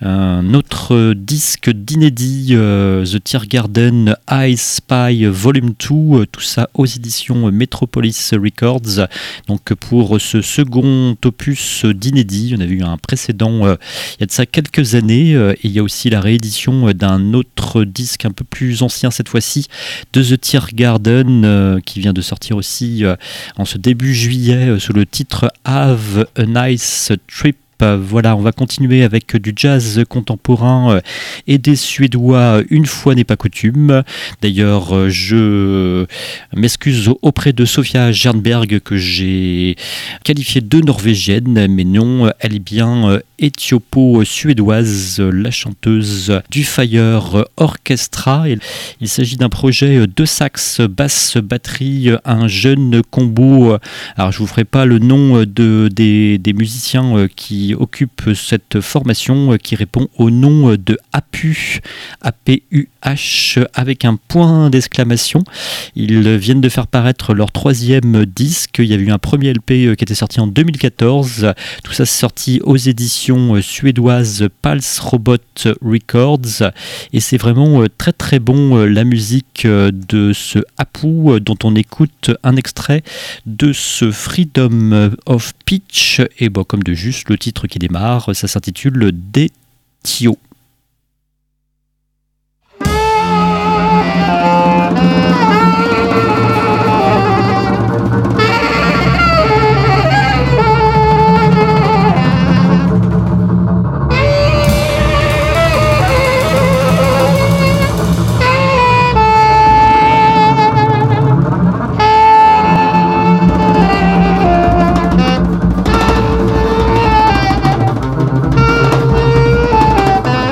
un autre disque d'inédit, euh, The Tiergarten I Spy Volume deux, euh, tout ça aux éditions Metropolis Records. Donc pour ce second opus d'inédit, on avait eu un précédent euh, il y a de ça quelques années, euh, et il y a aussi la réédition d'un autre disque un peu plus ancien cette fois-ci, de The Tiergarten, euh, qui vient de sortir aussi euh, en ce début juillet euh, sous le titre Have a Nice Trip. Voilà, on va continuer avec du jazz contemporain et des Suédois, une fois n'est pas coutume. D'ailleurs, je m'excuse auprès de Sofia Jernberg, que j'ai qualifiée de norvégienne, mais non, elle est bien éthiopo-suédoise, la chanteuse du Fire Orchestra. Il s'agit d'un projet de sax, basse, batterie, un jeune combo. Alors, je vous ferai pas le nom de, des, des musiciens qui occupe cette formation, qui répond au nom de A P U, A P U H, avec un point d'exclamation. Ils viennent de faire paraître leur troisième disque. Il y avait eu un premier L P qui était sorti en deux mille quatorze. Tout ça c'est sorti aux éditions suédoises Pulse Robot Records, et c'est vraiment très très bon. La musique de ce A P U, dont on écoute un extrait de ce Freedom of Pitch, et bon, comme de juste, le titre qui démarre, ça s'intitule Detio. Thank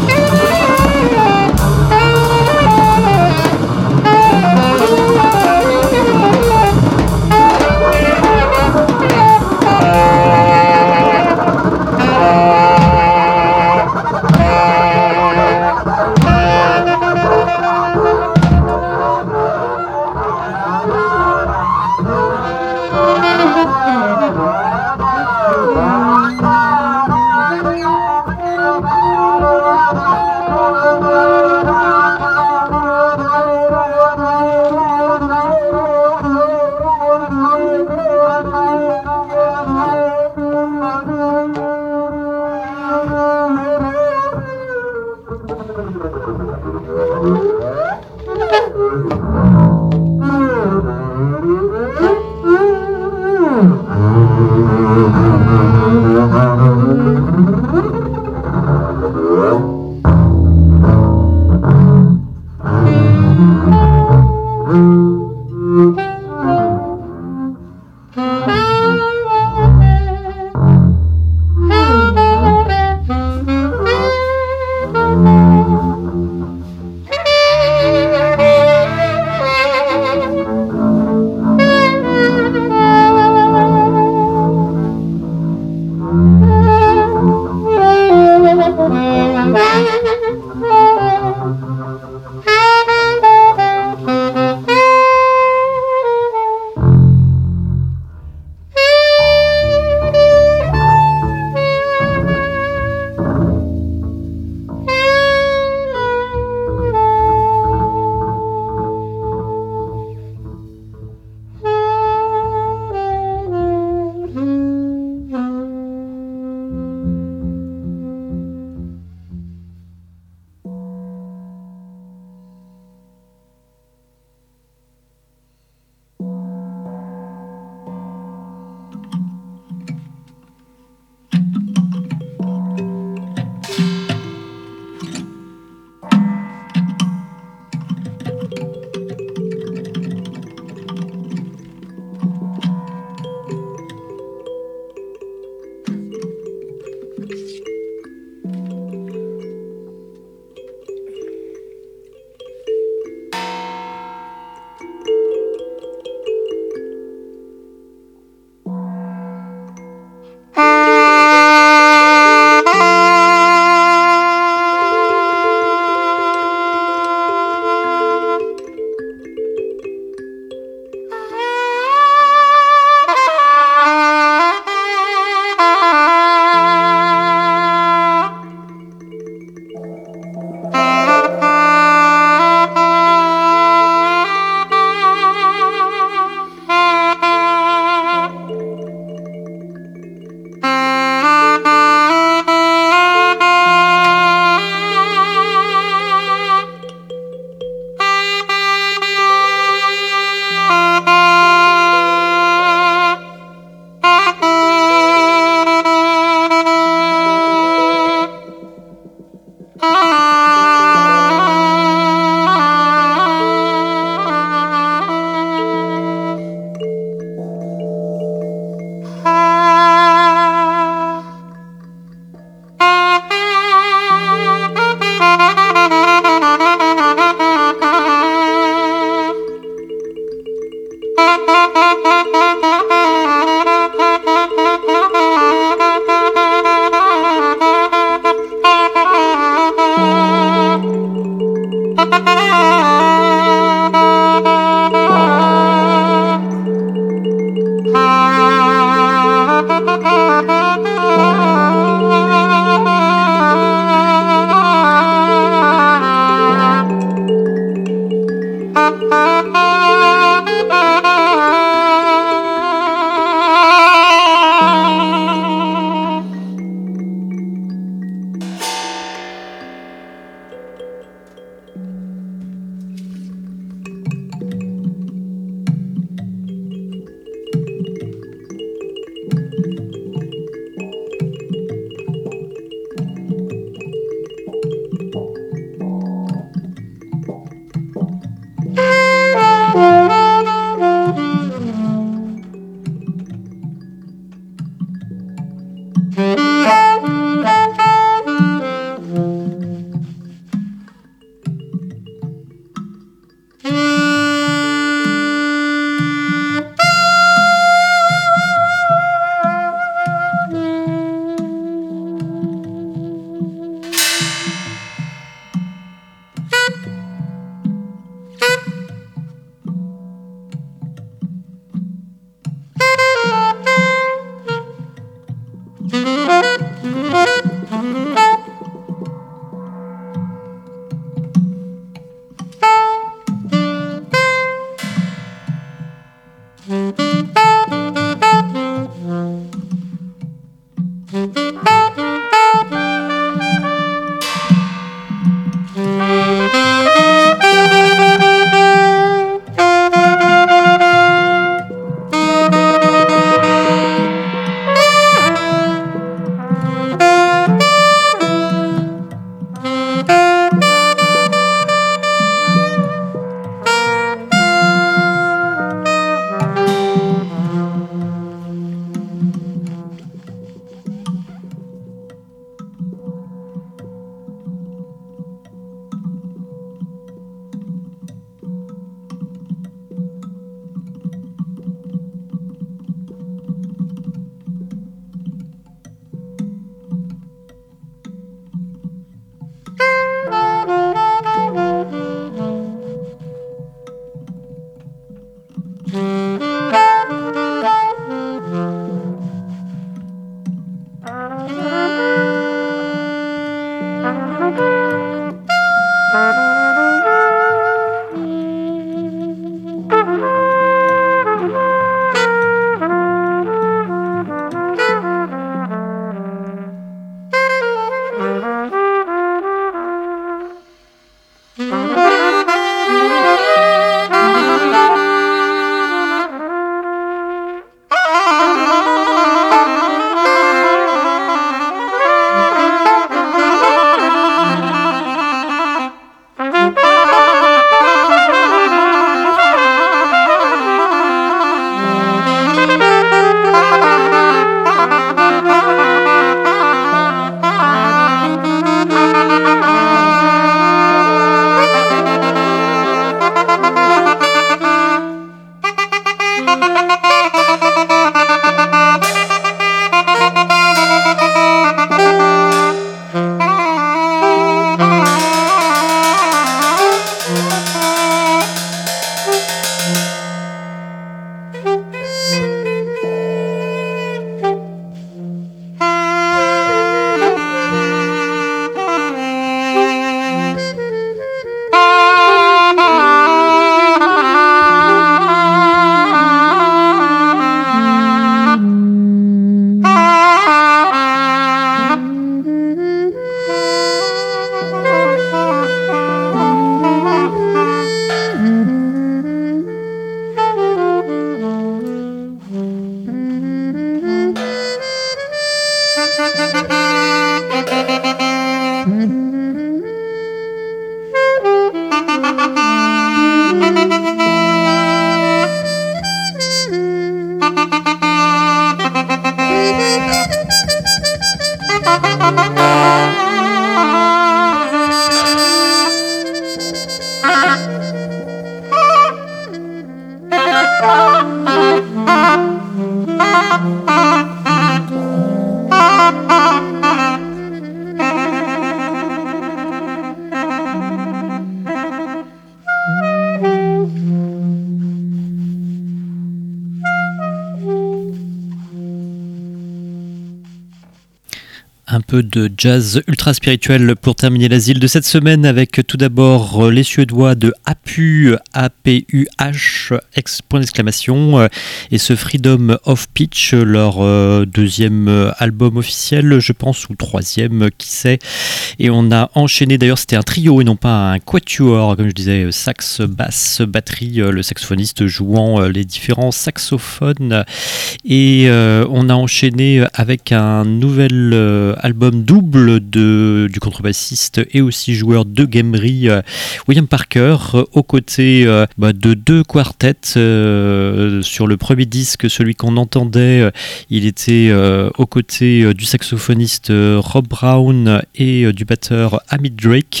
Un peu de jazz ultra spirituel pour terminer l'asile de cette semaine avec tout d'abord les Suédois de A P U, A P U H, ex, point d'exclamation, et ce Freedom of Pitch, leur euh, deuxième album officiel, je pense, ou troisième, qui sait. Et on a enchaîné, d'ailleurs c'était un trio et non pas un quatuor, comme je disais, sax, basse, batterie, le saxophoniste jouant les différents saxophones. Et euh, on a enchaîné avec un nouvel euh, album double de, du contrebassiste et aussi joueur de gamery euh, William Parker, euh, aux côtés euh, bah, de deux quartets. Euh, sur le premier disque, celui qu'on entendait, euh, il était euh, aux côtés euh, du saxophoniste euh, Rob Brown et euh, du batteur Amit Drake.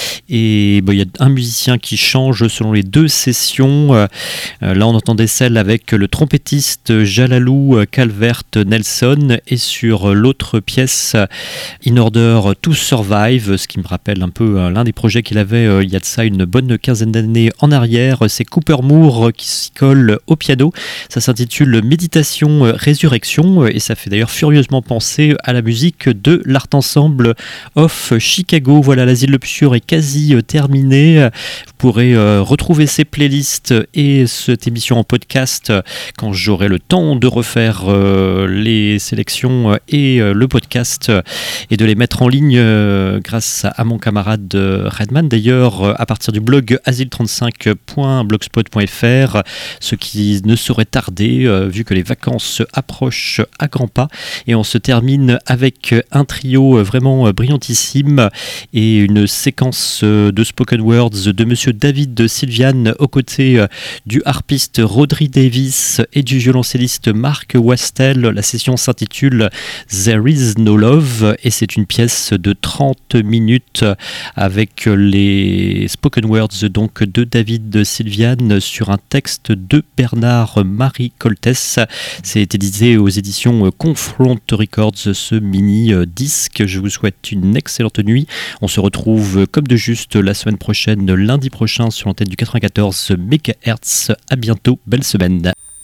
Et bah, il y a un musicien qui change selon les deux sessions. Euh, là, on entendait celle avec le trompettiste Jalalou Calvert Nelson, et sur l'autre pièce, In Order to Survive, ce qui me rappelle un peu euh, l'un des projets qu'il avait euh, il y a de ça une bonne quinzaine d'années en arrière. C'est Cooper Moore qui s'y colle au piano. Ça s'intitule Méditation euh, Résurrection, et ça fait d'ailleurs furieusement penser à la musique de l'Art Ensemble of Chicago. Voilà, l'asile le plus sûr est quasi euh, terminé. Vous pourrez euh, retrouver ces playlists et cette émission en podcast euh, quand j'aurai le temps de refaire euh, les sélections et euh, le podcast euh, et de les mettre en ligne euh, grâce à, à mon camarade euh, Redman. D'ailleurs, euh, à partir du blog asile trente-cinq point blogspot point f r, ce qui ne saurait tarder euh, vu que les vacances approchent à grands pas. Et on se termine avec un trio vraiment brillantissime et une séquence de spoken words de monsieur David Sylvian aux côtés du harpiste Rodri Davis et du violoncelliste Mark Wastel. La session s'intitule There is no love et c'est une pièce de trente minutes avec les spoken words donc de David Sylvian sur un texte de Bernard-Marie Coltès. C'est édité aux éditions Confront Records, ce mini-disque. Je vous souhaite une excellente nuit. On se retrouve comme de juste la semaine prochaine, lundi prochain, sur l'antenne du quatre-vingt-quatorze mégahertz. À bientôt, belle semaine.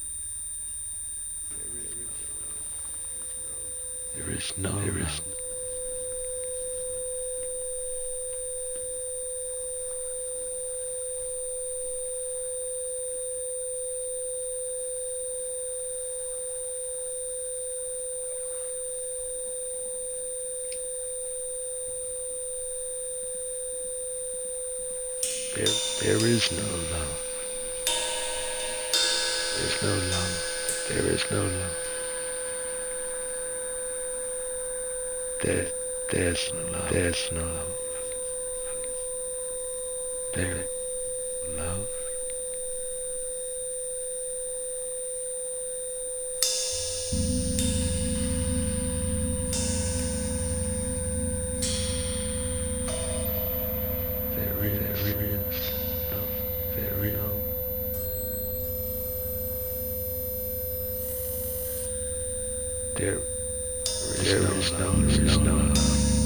There is no love. There, there is no love. There's no love. There is no love. There, there's no love. There's no love. There, love. There is, there is no, there is no. There, there is no, there is no love.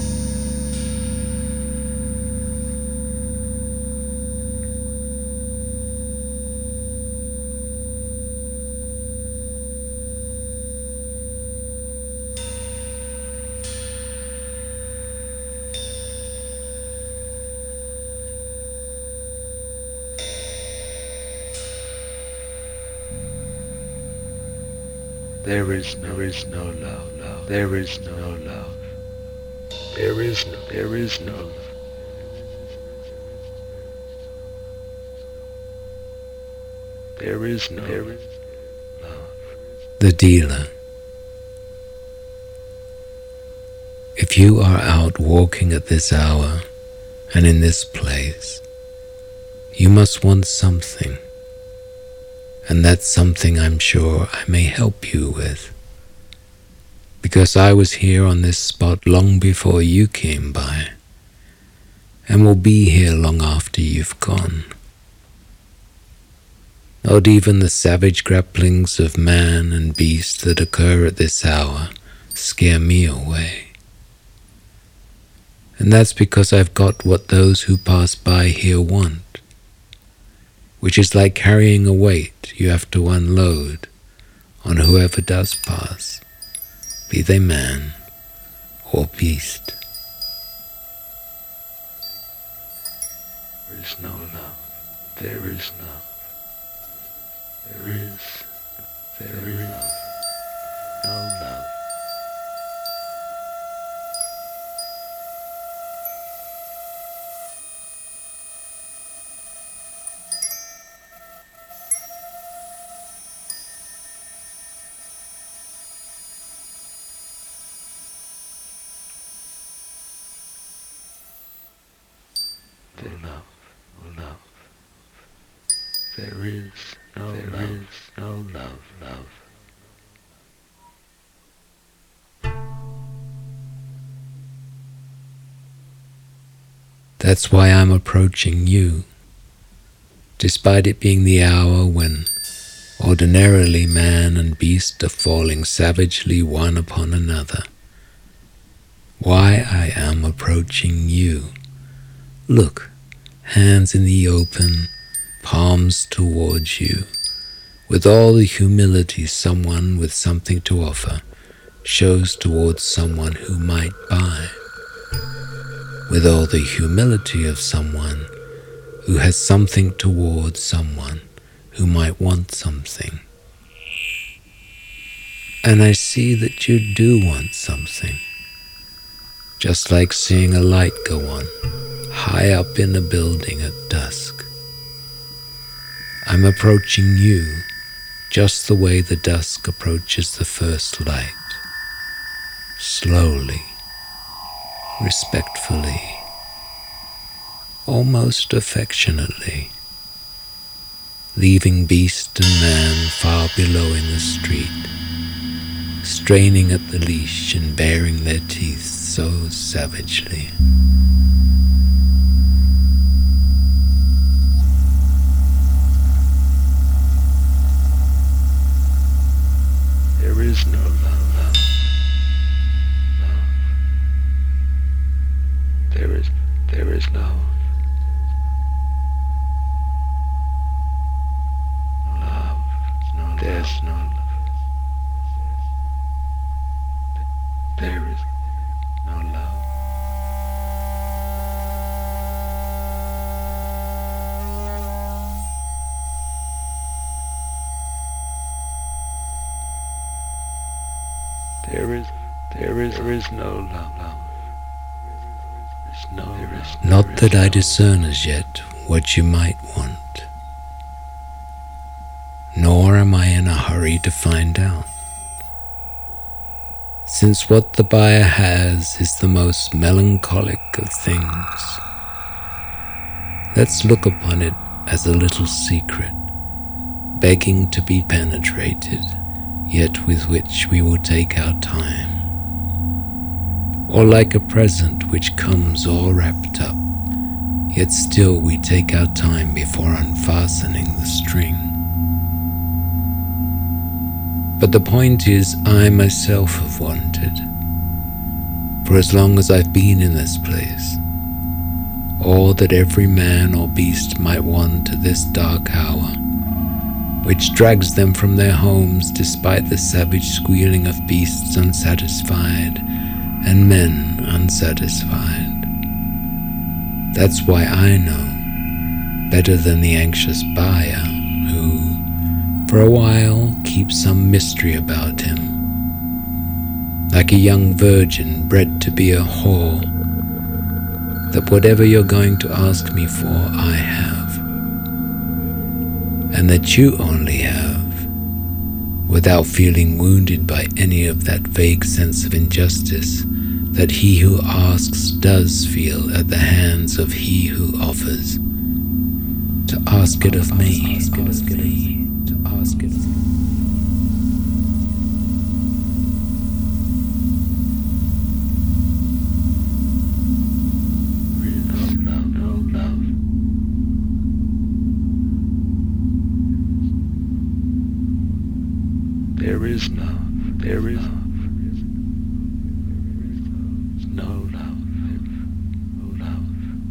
There is no, there is no love, love. There is no love. There is no, there is no love. There is no, there is love. The dealer. If If you are out walking at this hour and in this place, you must want something, and that's something I'm sure I may help you with, because I was here on this spot long before you came by, and will be here long after you've gone. Not even the savage grapplings of man and beast that occur at this hour scare me away. And that's because I've got what those who pass by here want, which is like carrying a weight you have to unload on whoever does pass, be they man or beast. There is no love. There is no. There is. There is no love. Love, love. There is no there love, is no love, love. That's why I'm approaching you, despite it being the hour when ordinarily man and beast are falling savagely one upon another. Why I am approaching you. Look, hands in the open, palms towards you, with all the humility someone with something to offer shows towards someone who might buy, with all the humility of someone who has something towards someone who might want something. And I see that you do want something, just like seeing a light go on high up in a building at dusk. I'm approaching you just the way the dusk approaches the first light, slowly, respectfully, almost affectionately, leaving beast and man far below in the street, straining at the leash and baring their teeth so savagely. There is no love, love, love. There is, there is no love, no, there's no love. There is no love. There is, there is, there is no love, love. There's no, there is, Not there that is I no. discern as yet what you might want, nor am I in a hurry to find out, since what the buyer has is the most melancholic of things. Let's look upon it as a little secret, begging to be penetrated, yet with which we will take our time, or like a present which comes all wrapped up, yet still we take our time before unfastening the string. But the point is, I myself have wanted, for as long as I've been in this place, all that every man or beast might want at this dark hour, which drags them from their homes despite the savage squealing of beasts unsatisfied and men unsatisfied. That's why I know, better than the anxious buyer, who, for a while, keeps some mystery about him, like a young virgin bred to be a whore, that whatever you're going to ask me for, I have, and that you only have, without feeling wounded by any of that vague sense of injustice that he who asks does feel at the hands of he who offers. To ask it of me, to ask it of me, to ask it of me. There is love, there is love. No love, no love.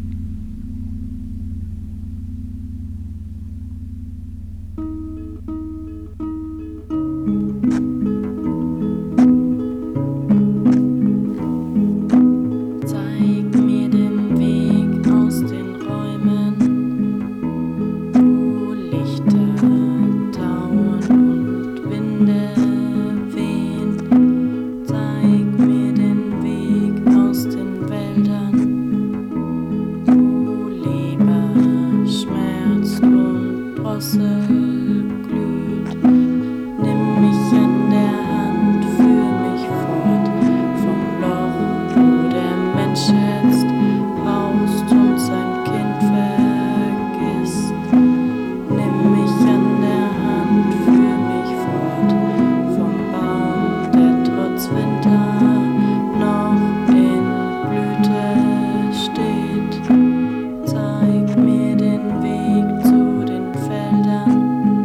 Zeig mir den Weg aus den Räumen, wo Lichter tauen und Winde wehen. Zeig mir den Weg aus den Wäldern, wo Leber schmerzt und Drossel glüht. Nimm mich an der Hand, führ mich fort vom Loch, wo der Mensch jetzt haust und sein Kind vergisst. Nimm mich an der Hand, führ mich fort vom Baum, der trotz Winter noch in Blüte steht. Zeig mir den Weg zu den Feldern,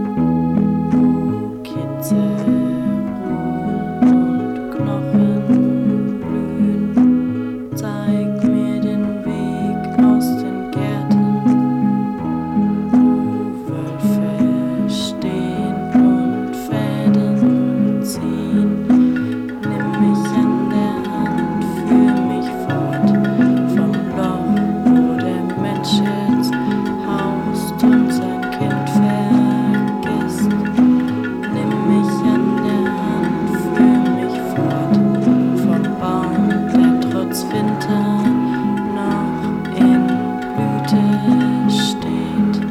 wo Kitze ruhen und Knochen blühen. Zeig mir den Weg aus den Gärten, wo Wölfe stehen und Fäden ziehen. Nimm mich an der Hand, führ mich fort vom Loch, wo der Mensch jetzt haust und sein Kind vergisst. Nimm mich an der Hand, führ mich fort vom Baum, der trotz Winter noch in Blüte steht.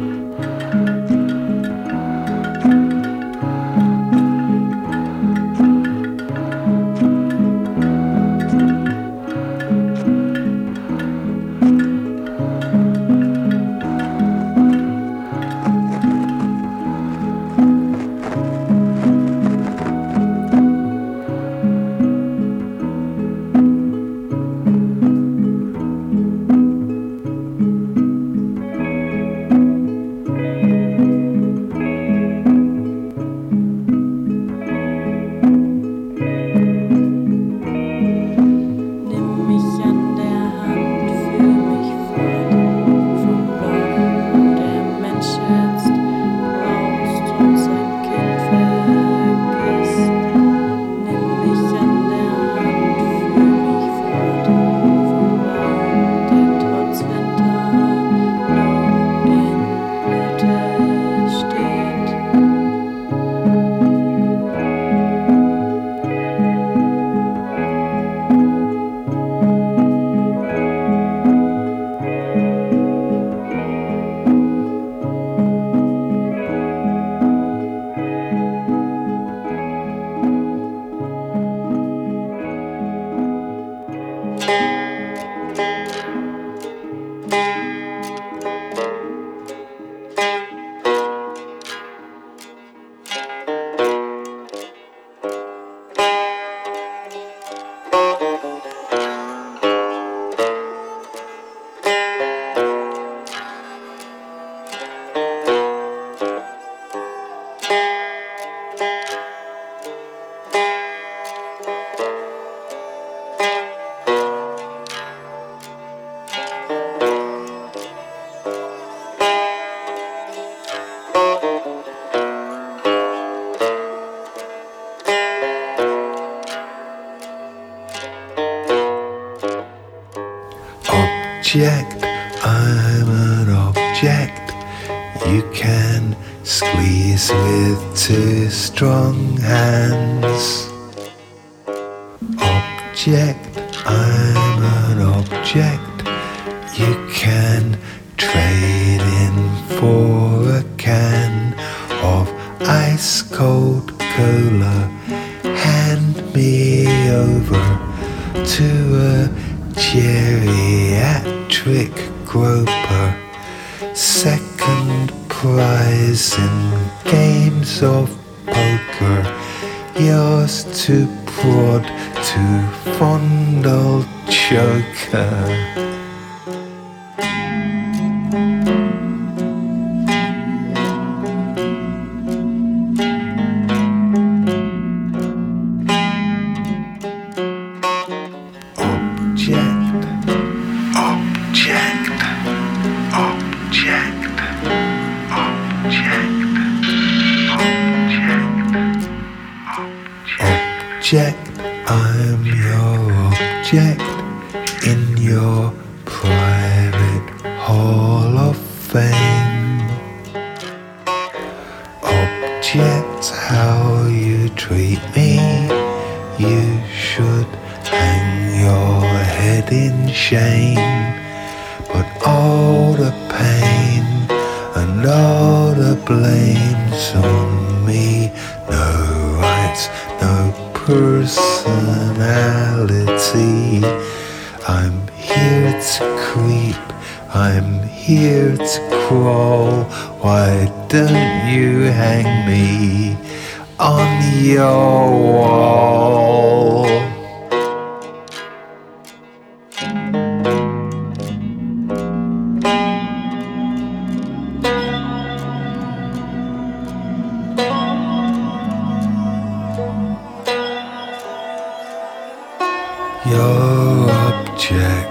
Nimm mich an der Hand, führ mich fort vom Loch, wo der Mensch jetzt haust und sein Kind vergisst. Nimm mich an der Hand, führ mich fort vom Baum, der trotz Winter noch in Blüte steht. Object, I'm an object you can squeeze with two strong hands. Object, I'm an object you can trade in for a can of ice cold cola. Hand me over to trick groper, second prize in games of poker, yours to prod, to fondle choker. Object, I'm your object in your private hall of fame. Object, how you treat me, you should hang your head in shame. But all the pain and all the blame's on me. No rights, no personality. I'm here to creep, I'm here to crawl. Why don't you hang me on your wall? Your object.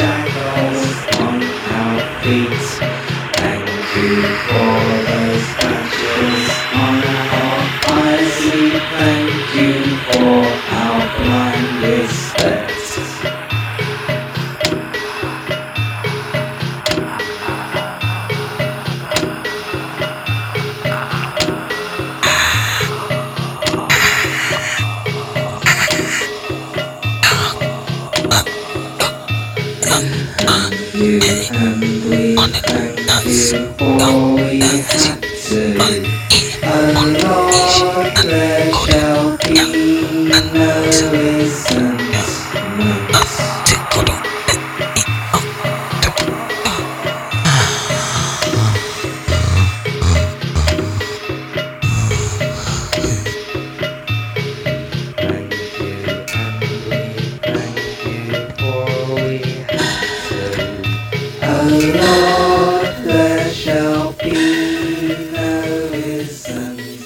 shackles on our feet. Thank you for those scratches on our eyes. We thank you for our blind respect. You and we thank you for we had to. Oh Lord, there shall be no resentment. Lord, there shall be no resentment.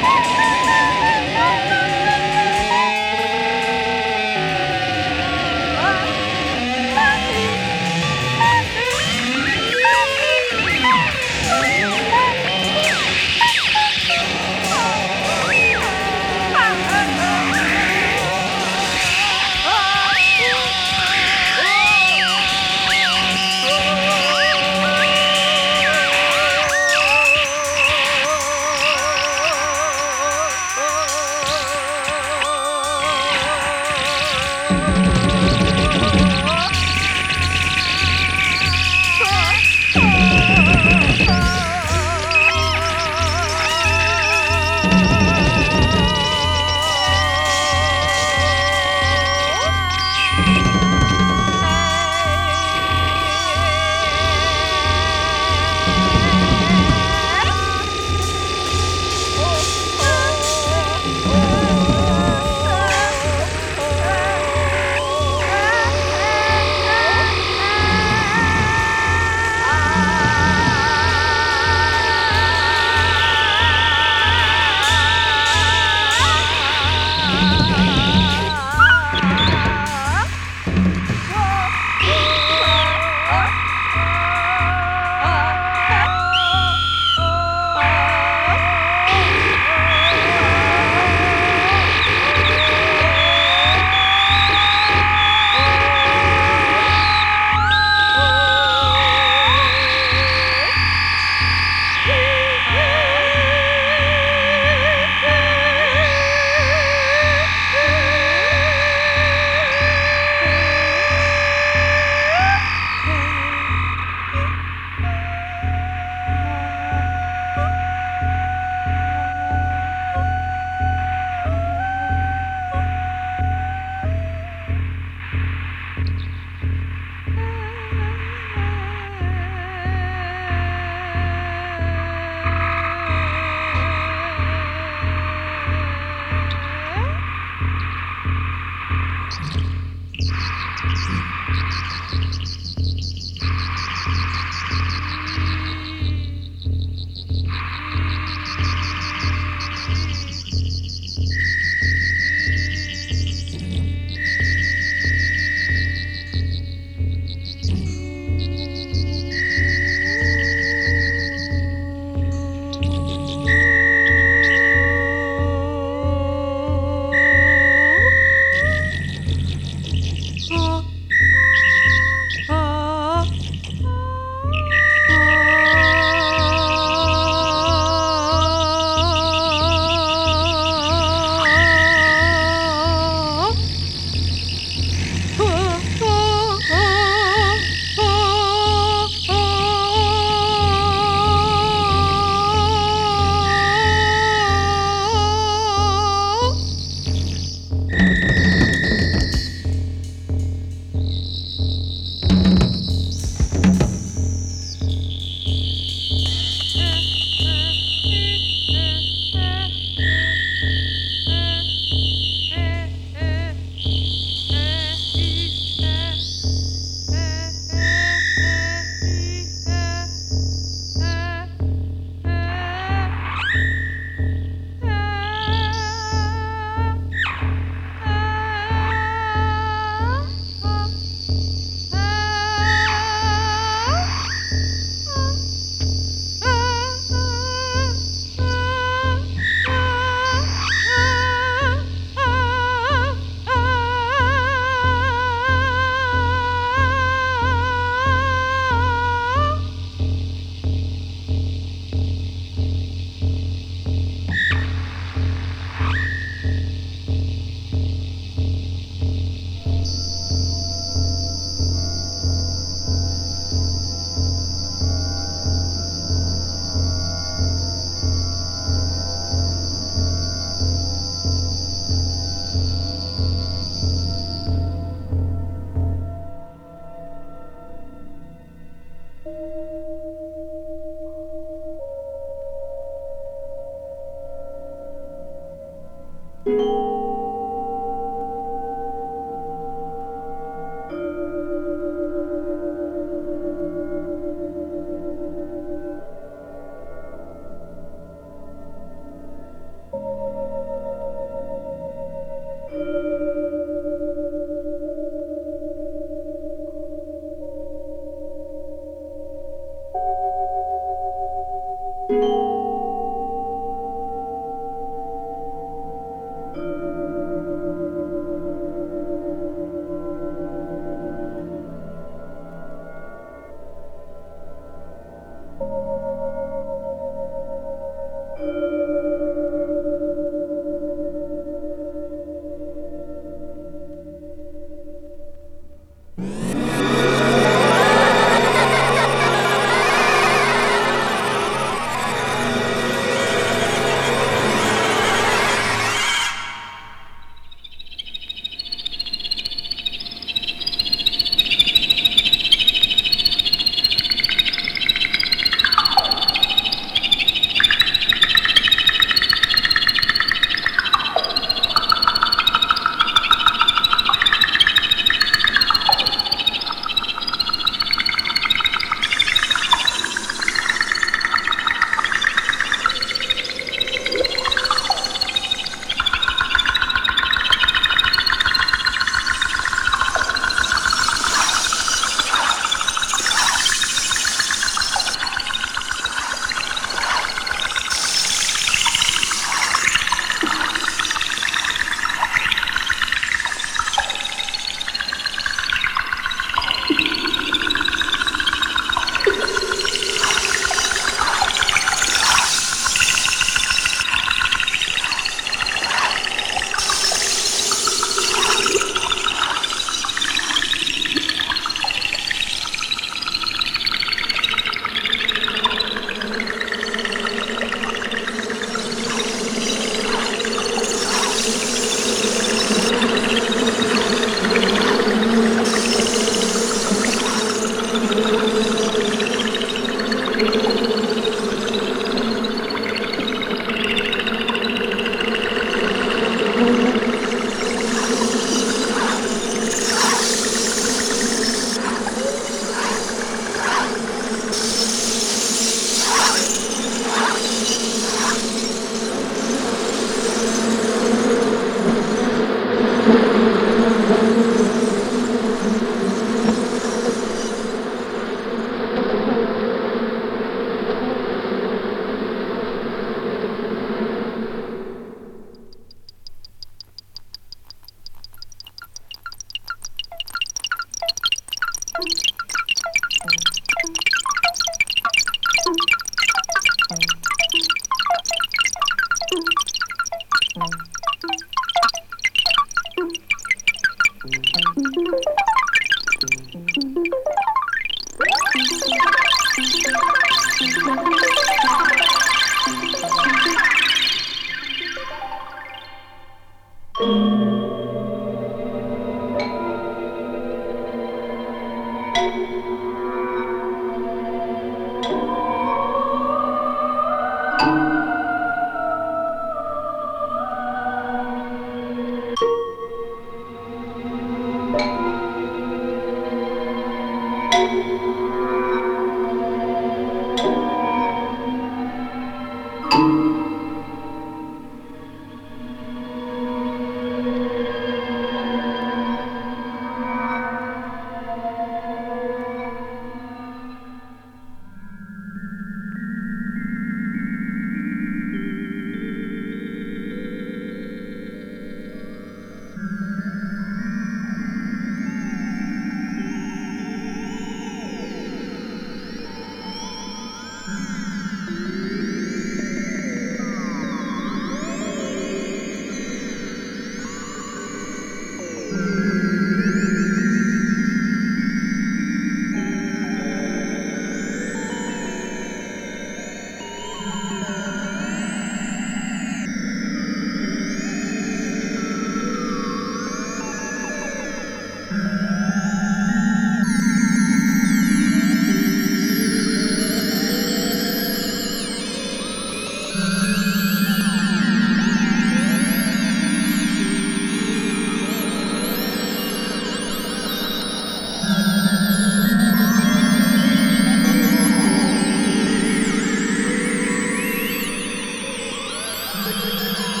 Thank you.